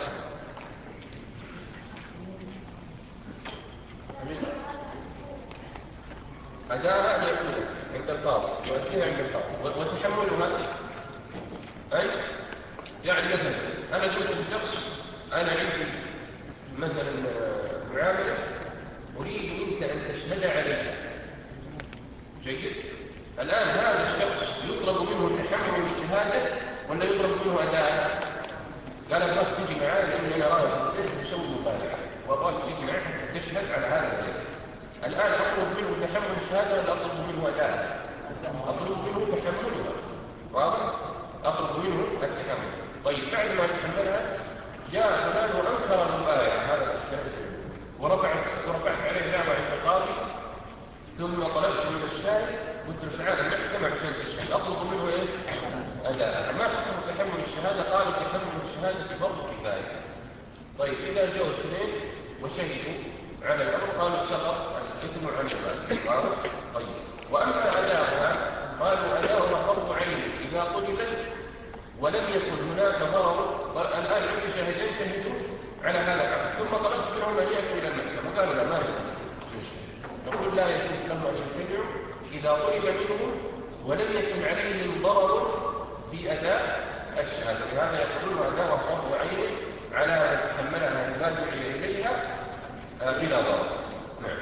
أداءها أن يكون عند القاضي يؤديها عند القاضي، وتحملها أي يعني مثلا أنا قلت لشخص أنا عندي مثلا معاملة أريد منك أن تشهد عليها. جيد. الآن هذا الشخص يطلب منه تحمل الشهادة ولا يطلب منه أداءها؟ قال أبغاك تجي معي لأني أنا رايح الشيخ وسوي مبايعة وأبغاك تجي معي حتى تشهد على هذا البيت. الآن أطلب منه تحمل الشهادة ولا أطلب منه أداءها؟ أطلب منه تحملها. واضح؟ أطلب منه التحمل. طيب بعد ما تحملها جاء فلان وأنكر المبايعة هذا الشهادة ورفعت ورفعت عليه دعوة عند القاضي، ثم طلبت من الشاهد قلت له تعالى المحكمة عشان تشهد، أطلب منه إيه؟ أداءها. ما حكم تحمل الشهادة؟ قالوا تحمل الشهادة فرض كفاية. طيب إذا جاءوا اثنين وشهدوا على الأمر قالوا سقط الإثم عن المال. واضح؟ طيب وأما أداؤها قالوا أداؤها فرض عين إذا طلبت ولم يكن هناك ضرر. الآن عندي شاهدين شهدوا على هذا الأمر ثم طلبت منهم أن يأتوا إلى المحكمة قالوا لا ما يجوز. نقول لا يجوز لهم أن يجتمعوا إذا طلب منهم ولم يكن عليهم ضرر في أداء الشهادة. لهذا يقولون أداؤها فرض عين على أن تحملها البادئ إليها بلا ضرر. نعم.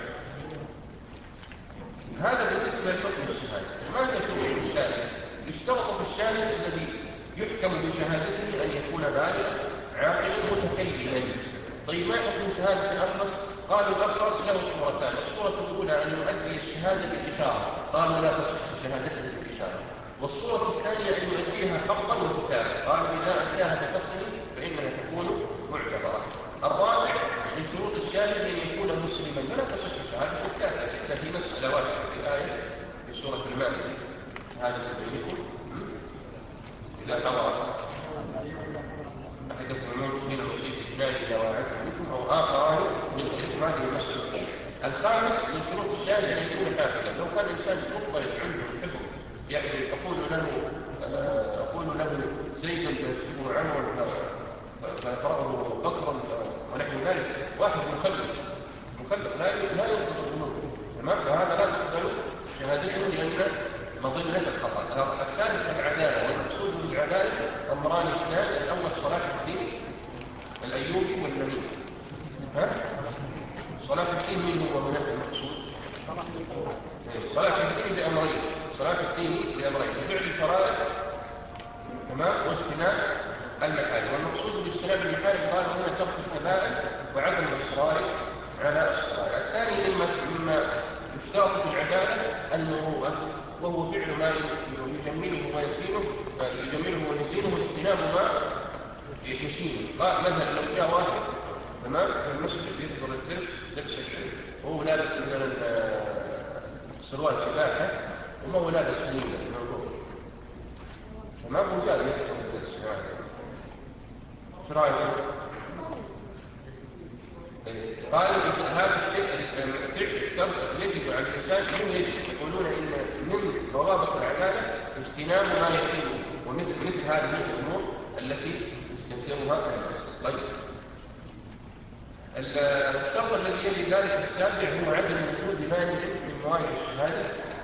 هذا بالنسبة لحكم الشهادة. ماذا شروط الشاهد؟ يشترط في الشاهد الذي يحكم بشهادته أن يكون بالغا عاقلا متكلما. طيب ما حكم شهادة الأخرس؟ قالوا الأخرس له صورتان. الصورة الأولى أن يؤدي الشهادة بالإشارة، قالوا لا تصح شهادته بالإشارة. والصورة الثانية أن يؤديها خطا وكتابة، قالوا إذا أداها بخطه فإنها تكون معتبرة. الرابع من شروط الشاهد أن يكون مسلما، فلا تصح شهادة الكافر إلا في مسألة واحدة في آية في سورة المائدة. هذا بينكم إذا حضر أحدكم الموت حين يصيب اثنان إذا واعدتم منكم أو آخران من غيركم. هذه المسألة. الخامس من شروط الشاهد أن يكون حافظا. لو كان الإنسان مضطرب عنده الحفظ، يعني أقول له أقول له زيد يكتبه عمرو فيقرأه بكر ونحو ذلك، واحد مخلف مخلف لا لا يضبط الأمور، تمام؟ فهذا لا تقبل شهادته لأن مظنة الخطأ. السادس العدالة، والمقصود بالعدالة أمران اثنان. الأول صلاح الدين الأيوبي والمني. ها؟ صلاح الدين من هو هناك المقصود؟ صلاح الدين بأمرين. صلاح الدين بأمرين: بفعل الفرائض تمام واجتناب المحارم. والمقصود باجتناب المحارم قال هنا ترك الكبائر وعدم الإصرار على الصغائر. الثاني مما مما يشترط في العدالة المروءة، وهو فعل ما يجمله ويزينه يجمله ويزينه واجتناب ما يشينه. قال مثلا لو جاء واحد تمام في المسجد يحضر الدرس درس العلم وهو لابس مثلا سروال سباحة وما هو لابس نيلة من فوق، تمام؟ وجاء يحضر الدرس هذا شو رايكم؟ قال هذا الشيء يجب على الإنسان من يجب يقولون إن من ضوابط العدالة اجتناب ما يشيره ومثل مثل هذه الأمور التي يستنكرها الناس. طيب الشرط الذي يلي ذلك السابع هو عدم وجود مانع من موانع الشهادة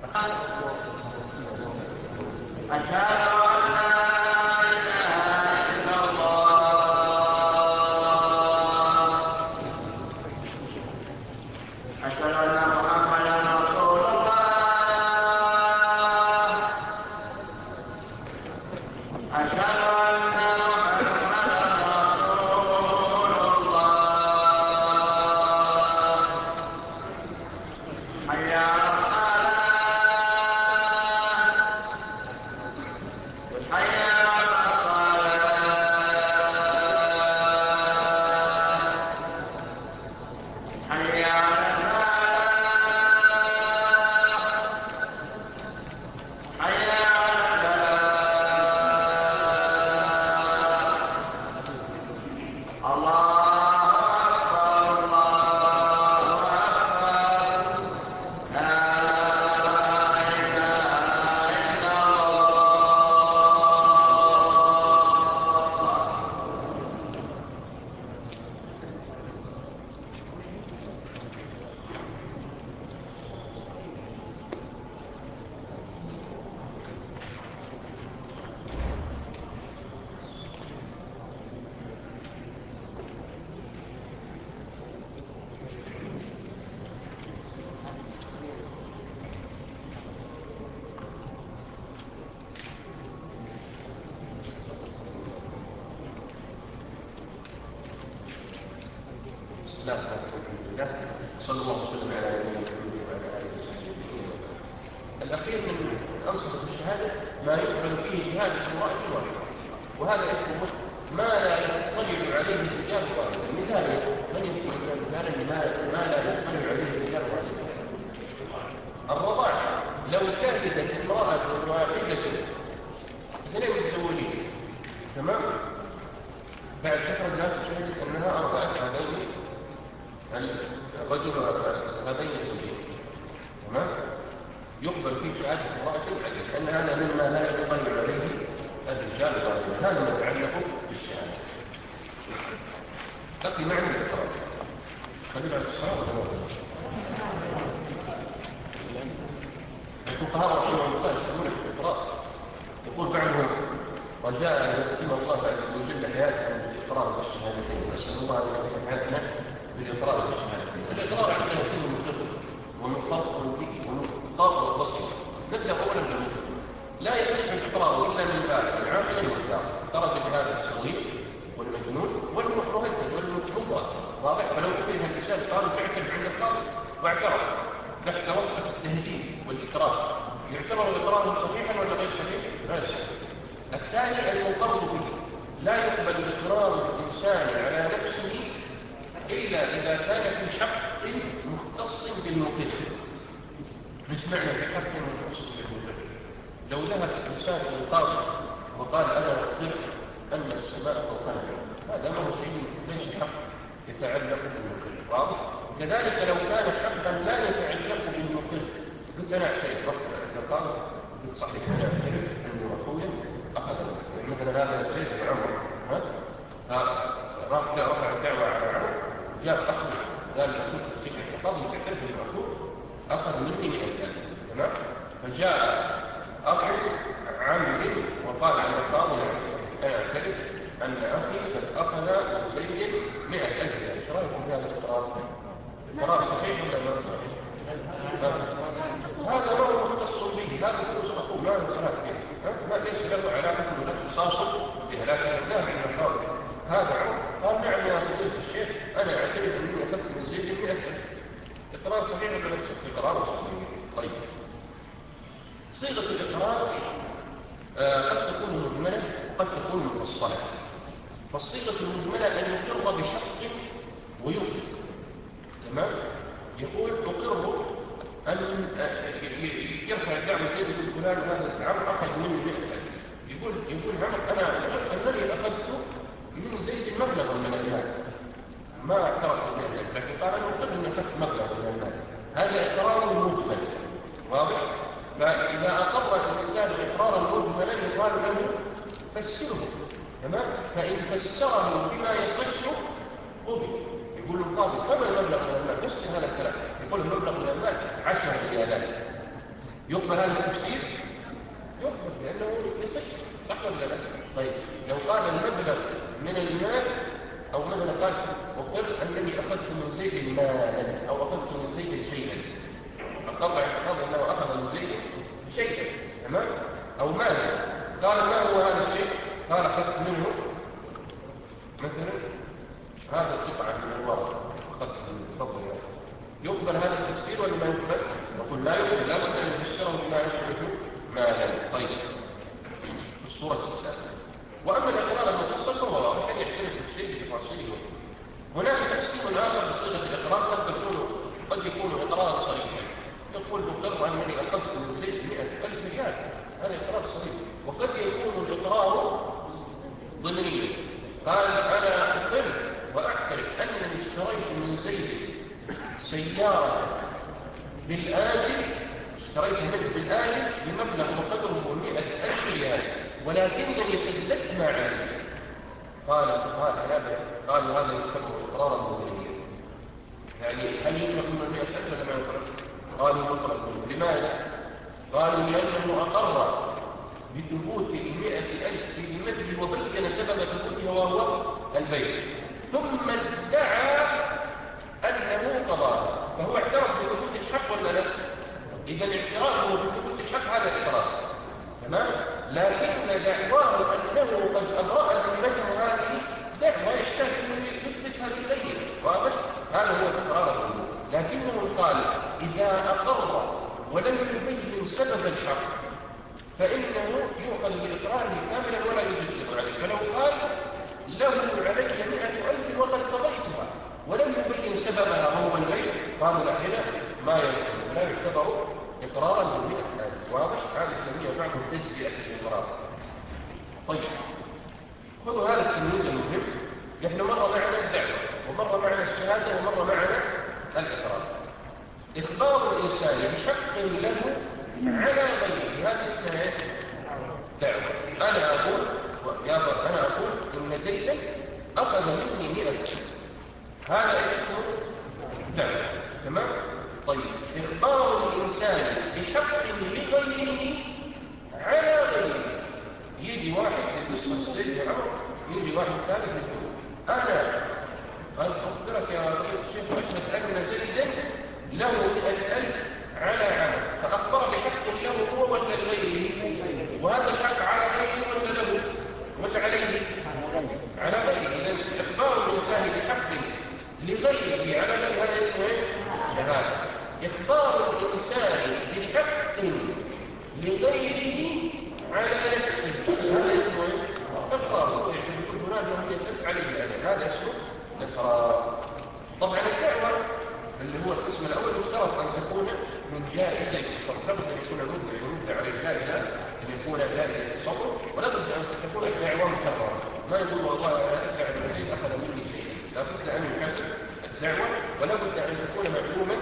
صلى الله وسلم على نبينا محمد وعلى اله وصحبه اجمعين. الاخير من انصبه الشهاده ما يقبل فيه شهاده امراه واحده، وهذا اسمه ما لا يطلع عليه الرجال واحدا. مثال من يكون مثالا ما لا يطلع عليه الرجال واحدا. الرضاعه لو شهدت امراه واحده اثنين متزوجين تمام، بعد فتره لا تشهد انها ارضعت هذين الرجل هذين الزوجين تمام، يقبل فيه شهاده امراه العزيز، لان هذا مما لا يطلع عليه الرجال واحدا. هذا ما يتعلق بالشهاده. بقي معنى الاقرار. خلينا على الصلاه والسلام. الفقهاء رحمهم الله يقولون الاقرار، يقول بعضهم رجاء ان يختم الله عز وجل حياتنا بالاقرار بالشهادتين، نسال الله ان يختم حياتنا بالاقرار بالشهادتين. الاقرار عندنا فيه مفرد ومفرط به ومطاق وبسيط. نبدا اولا بالمفرد. لا يصح الاقرار الا من باب العاقل المختار، خرج بهذا الصغير والمجنون والمهدد والمضاد، واضح؟ فلو اكره الانسان قالوا تعترف عند القاضي واعترف تحت وقفه التهديد والاقرار، يعتبر اقراره صحيحا ولا غير صحيح؟ لا يصح. الثاني المقر به، لا يقبل اقرار الانسان على نفسه الا اذا كان في حق مختص بالمقر. مش معنى في حق مختص بالمقر. لو ذهب الانسان الى القاضي وقال انا اقر ان السماء فوقنا، هذا ما هو شيء ليس حق يتعلق بالمقر، واضح؟ كذلك لو كان حقا لا يتعلق بالمقر، قلت انا اعترف رفع القاضي، قلت صحيح انا اعترف انه اخويا اخذ يعني مثلا هذا زيد بن عمر، ها رفع رفع الدعوه على عمر، جاء اخوه قال اخوك تجي القاضي تعترف ان اخوك اخذ مني مئة ألف، تمام؟ فجاء اخو عمي وقال على القاضي انا اعترف ان اخي قد اخذ زيد مئة ألف، ايش رايكم في هذا الاقرار؟ اقرار صحيح ولا غير صحيح؟ هذا ما هو مختص به، هذا فلوس اخوه ما له صلاه فيه، ما ليس له علاقه ولا اختصاص بها، لكن ذهب الى القاضي هذا عمر قال نعم يا فضيله الشيخ انا اعترف اني اخذت من زيد مئة ألف. اقرار صحيح ولا غير صحيح؟ اقرار صحيح. طيب صيغه الاقرار آه قد تكون مجمله وقد تكون مفصله. فالصيغه المجمله ان يقر بحق ويوجد، تمام؟ يقول اقر ان يرفع الدعوه زيد بن فلان هذا عمر اخذ مني مئة ألف، يقول يقول عمر انا الذي اخذته من زيد مبلغ من المال، ما اعترف بمئة ألف، لكن قال انا اقر اني اخذت مبلغ من المال. هذا اقرار مجمل، واضح؟ فاذا اقر الانسان اقرارا مجملا يقال له فسره، تمام؟ فان فسره بما يصح قبل. يقول القاضي كما المبلغ من المال، فسر هذا الكلام، يقول المبلغ من المال عشرة ريالات، يقبل هذا التفسير؟ يقبل لأنه يصح، صح ولا لا؟ طيب لو قال المبلغ من المال أو مثلا قال أقر أنني أخذت من زيد مالا أو أخذت من زيد شيئا، أقر اعتقاد أنه أخذ من زيد شيئا، تمام؟ أو مالا، قال ما هو هذا الشيء؟ قال أخذت منه مثلا هذا القطعة من الورق، أخذت من فضل، يقبل هذا التفسير ولا ما يقبل؟ نقول لا يقبل، لا بد أن يفسره بما يشبه مالا. طيب في الصورة السابقة. وأما الإقرار المفصل فهو واضح أن يختلف الشيء بتفاصيله. هناك تقسيم آخر بصيغة الإقرار قد تكون قد يكون إقرارا صريحا، يقول أقر أنني أخذت من زيد مئة ألف ريال، هذا إقرار صريح. وقد يكون الإقرار ضمنيا، قال أنا أقر وأعترف أنني اشتريت من زيد سيارة بالآجل، اشتريت منه بالآجل بمبلغ وقدره مئة ألف ريال، ولكنني سددت ما عليه. قال قال هذا قال هذا يعتبر إقرارا ضمنيا. يعني هل يطلق من مئة ألف ولا ما يطلق؟ قالوا يطلق منه. لماذا؟ قالوا لأنه أقر بثبوت المئة ألف في ذمته وبين سبب ثبوتها وهو البيع، ثم ادعى أنه قضى، فهو اعترف بثبوت الحق ولا لا؟ إذا اعترافه بثبوت الحق هذا إقرار، تمام؟ لكن دعواه أنه قد أبرأ ذمته هذه دعوة يحتاج أن يثبتها بالبينة، واضح؟ هذا هو الإقرار. لكنه قال إذا أقر ولم يبين سبب الحق فإنه يؤخذ بإقراره كاملا ولا يجزئ عليه. فلو قال له علي مئة ألف وقد قضيتها ولم يبين سببها هو البيع، قالوا لا، هنا ما يلزم ولا يعتبر إقرارا بالمئة ألف، واضح؟ هذا يسميه بعض تجزئة الإقرار. طيب خذوا هذا التمييز المهم. نحن مرة معنا الدعوة ومرة معنا الشهادة ومرة معنا الإقرار. إخبار الإنسان بحق له على غيره هذا اسمه دعوة. أنا أقول يا رب أنا أقول إن زيدا أخذ مني مئة ألف، هذا اسمه دعوة، تمام؟ طيب إخبار الإنسان بحق لغيره على غيره، يجي واحد يقص زيد عمر، يجي واحد ثالث يقول أنا أخبرك يا الشيخ أشهد أن زيدا له مئة ألف على عمل، فأخبر بحق له هو ولا لغيره؟ وهذا الحق على غيره ولا له ولا عليه؟ على غيره. إذن إخبار الإنسان بحق لغيره على غيره هذا اسمه شهادة. إخبار الإنسان بحق لغيره على نفسه هذا اسمه إقرار. يقول فلان له مئة ألف عليه الأجل، هذا اسمه إقرار. طبعا الدعوة اللي هو القسم الأول يشترط أن تكون من جائزة التصرف، لابد أن يكون المبدع يمبدع عليه جائزة، أن يكون جائزة التصرف، ولابد أن تكون الدعوة مكررة. ما يقول والله أنا أدعى الذي أخذ مني شيء، لابد أن يكرر الدعوة ولابد أن تكون معلومة.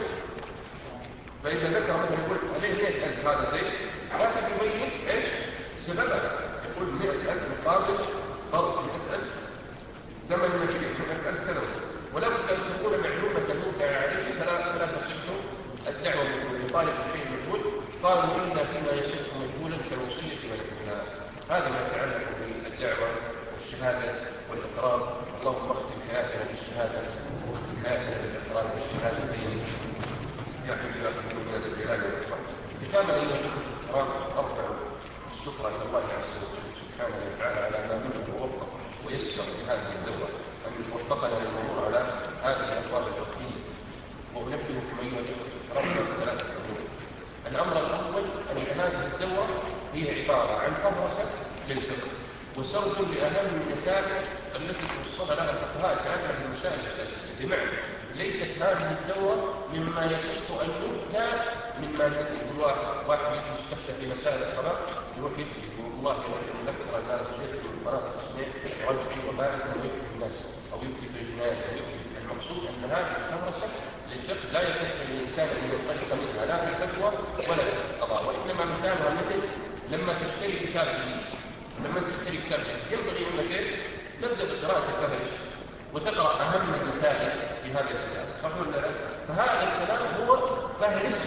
فإذا ذكر مثلا يقول عليه مئة ألف هذا زيد، لكن يبين إيش سببها، يقول مئة ألف مقابل فرض مئة ألف ثمن مجيء مئة ألف كذا، ولابد أن تكون معلومة المبدع عليه فلا فلا تصح الدعوة بالمجهول. يطالب بشيء مجهول، قالوا إلا فيما يصح مجهولا كالوصية ونحوها. هذا ما يتعلق بالدعوة والشهادة والإقرار. اللهم اختم حياتنا بالشهادة واختم حياتنا بالإقرار والشهادتين يا حبيبي يا حبيبي الجلال والإكرام. ختاما أيها الأخوة الكرام، أرفع الشكر إلى الله عز وجل سبحانه وتعالى على ما منه ووفق ويسر في هذه الدورة، أن وفقنا للمرور على هذه الأبواب الفقهية. وأنبهكم أيها الأخوة الكرام بثلاثة أمور. الأمر الأول أن هذه الدورة هي عبارة عن فهرسة للفقه وسرد لأهم النتائج التي توصل لها الفقهاء كانها بالمسائل الأساسية. بمعنى ليست هذه الدورة مما يصح أن يفتى مما يفتي الواحد واحد يجي يستفتى في مسائل القضاء يروح يفتي والله يرجو مذكر أن هذا الشيخ من قناة التصنيع رجل وبارك ويفتي الناس أو يفتي في الجنايات أو يفتي. المقصود أن هذه الفهرسة للفقه لا يصح للإنسان أن ينطلق منها لا في الفتوى ولا في القضاء، وإنما مثالها مثل لما تشتري كتاب جديد. لما تشتري كتاب جديد ينبغي أنك إيش؟ تبدأ بقراءة الفهرس وتقرأ أهم النتائج في هذا الكتاب، صح ولا لا؟ فهذا الكلام هو فهرس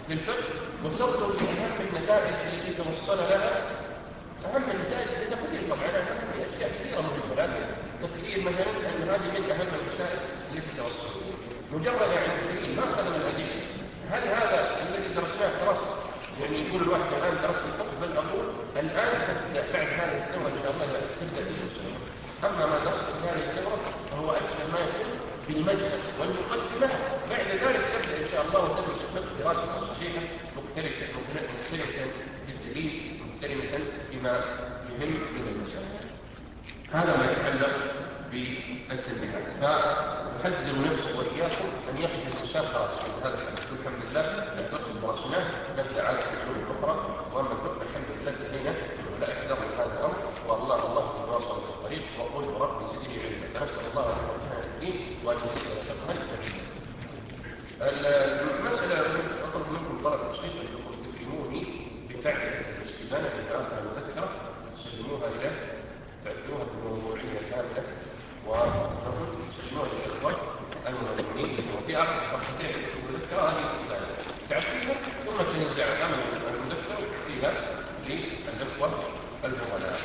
للفقه وصلوا لأهم النتائج التي توصل لها. أهم النتائج لتقدير طبعا في أشياء كثيرة مهمة، لكن تقدير مثلا أن هذه من أهم المسائل التي توصل. مجرد يعني التقدير ما أخذ من الأدلة. هل هذا الذي درسناه دراسة يعني يقول الواحد الآن درس الفقه؟ بل أقول الآن تبدأ بعد هذه الدورة إن شاء الله تبدأ تدرس. أما ما درست في هذه الدورة فهو أشبه ما يكون بالمدخل والمقدمة. بعد ذلك تبدأ إن شاء الله تدرس الفقه دراسة صحيحة مختلفة مختلفة بالدليل، مختلفة بما يهم من المسائل. هذا ما يتعلق بالتنبيهات. فحذروا نفسه وإياكم أن يقف الإنسان خلاص في هذا الحديث. الحمد لله الفقه درسناه، نبدأ على العلوم الأخرى. وأما الفقه الحمد لله لدينا ولا إحذر من هذا الأمر، والله الله يواصل في الطريق وقل رب زدني علما. فنسأل الله أن يوفقنا في الدين وأن يزيدنا فقها كبيرا. المسألة أطلب منكم طلب بسيط أنكم تكرموني بتعرفة الاستدانة بالآن المذكرة، تسلموها إلى تعرفوها بموضوعية كاملة وتسلموها للإخوة المؤمنين. وفي آخر صفحتين المذكرة هذه الاستدانة تعرفيها ثم تنزع الأمر المذكرة فيها للإخوة الفضلاء.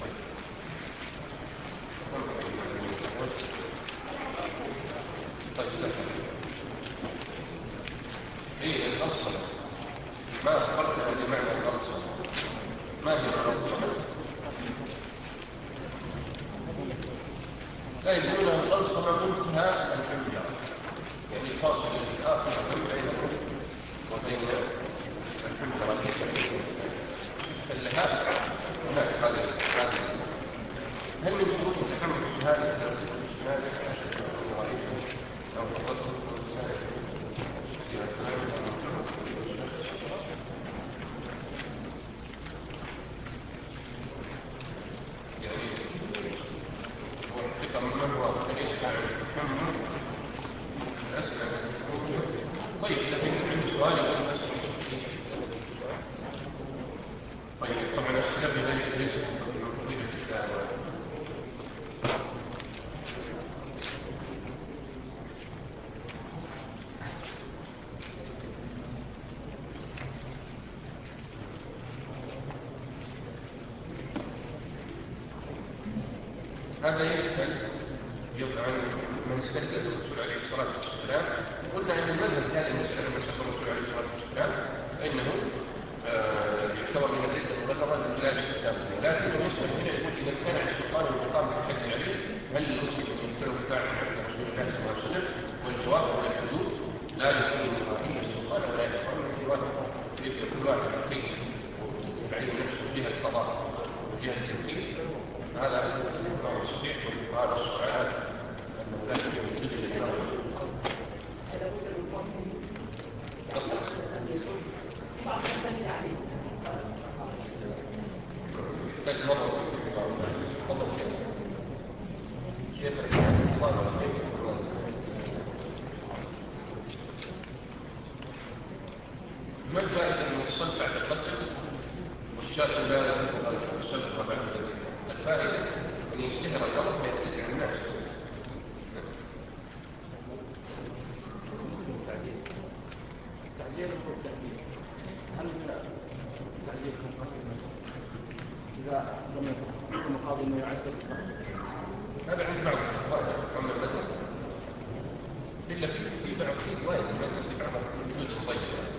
طيب ايه الألصمة؟ ما أخبرتها بمعنى الألصمة؟ ما هي الألصمة؟ لا يقولون الألصمة منتهى الحنجرة، يعني فاصل الآخر بينه وبين الحنجرة. فاللهاب هناك هذا هذا هل من شروط تحمل الشهادة الشهادة أو تفضل الشهادة يعني هو الثقة من هو يسمع التحمل الأسئلة. طيب لكن عندي سؤال يقول الأسئلة. طيب طبعا الأسئلة بذلك ليست موجودة في الكتاب. هذا يسأل عن من استلزم الرسول عليه الصلاة والسلام. قلنا أن المذهب في هذه المسألة من سب الرسول عليه الصلاة والسلام فإنه يعتبر من الردة المغلظة لبلاد السلطان. لكنه يسأل هنا يقول إذا كان السلطان المقام الحد عليه هل المسلم أن يفتروا بفاعل عند رسول الله صلى الله عليه وسلم؟ والجواب هو الحدود لا يكون مقامين السلطان ولا يكون من الجواب يكون واحد يقيم ويعين نفسه بها القضاء وبها التنفيذ. هذا هو الصحيح. وهذا السؤال أنه لا يمكن أن يجد الجواب. تجمعه تفضل شيخ الله عليك. ما الفائدة من الصلب بعد القتل والشاة لا يمكن الصلب بعد القتل؟ الفائدة أن يشتهر الأمر ويتبع الناس. تعزير التهديد هل تعزير إذا لم يكن مقاضي أنه يعزل هذا عند بعض الفقهاء أما المذهب إلا في بعض في رواية المذهب في بعض الحدود الضيقة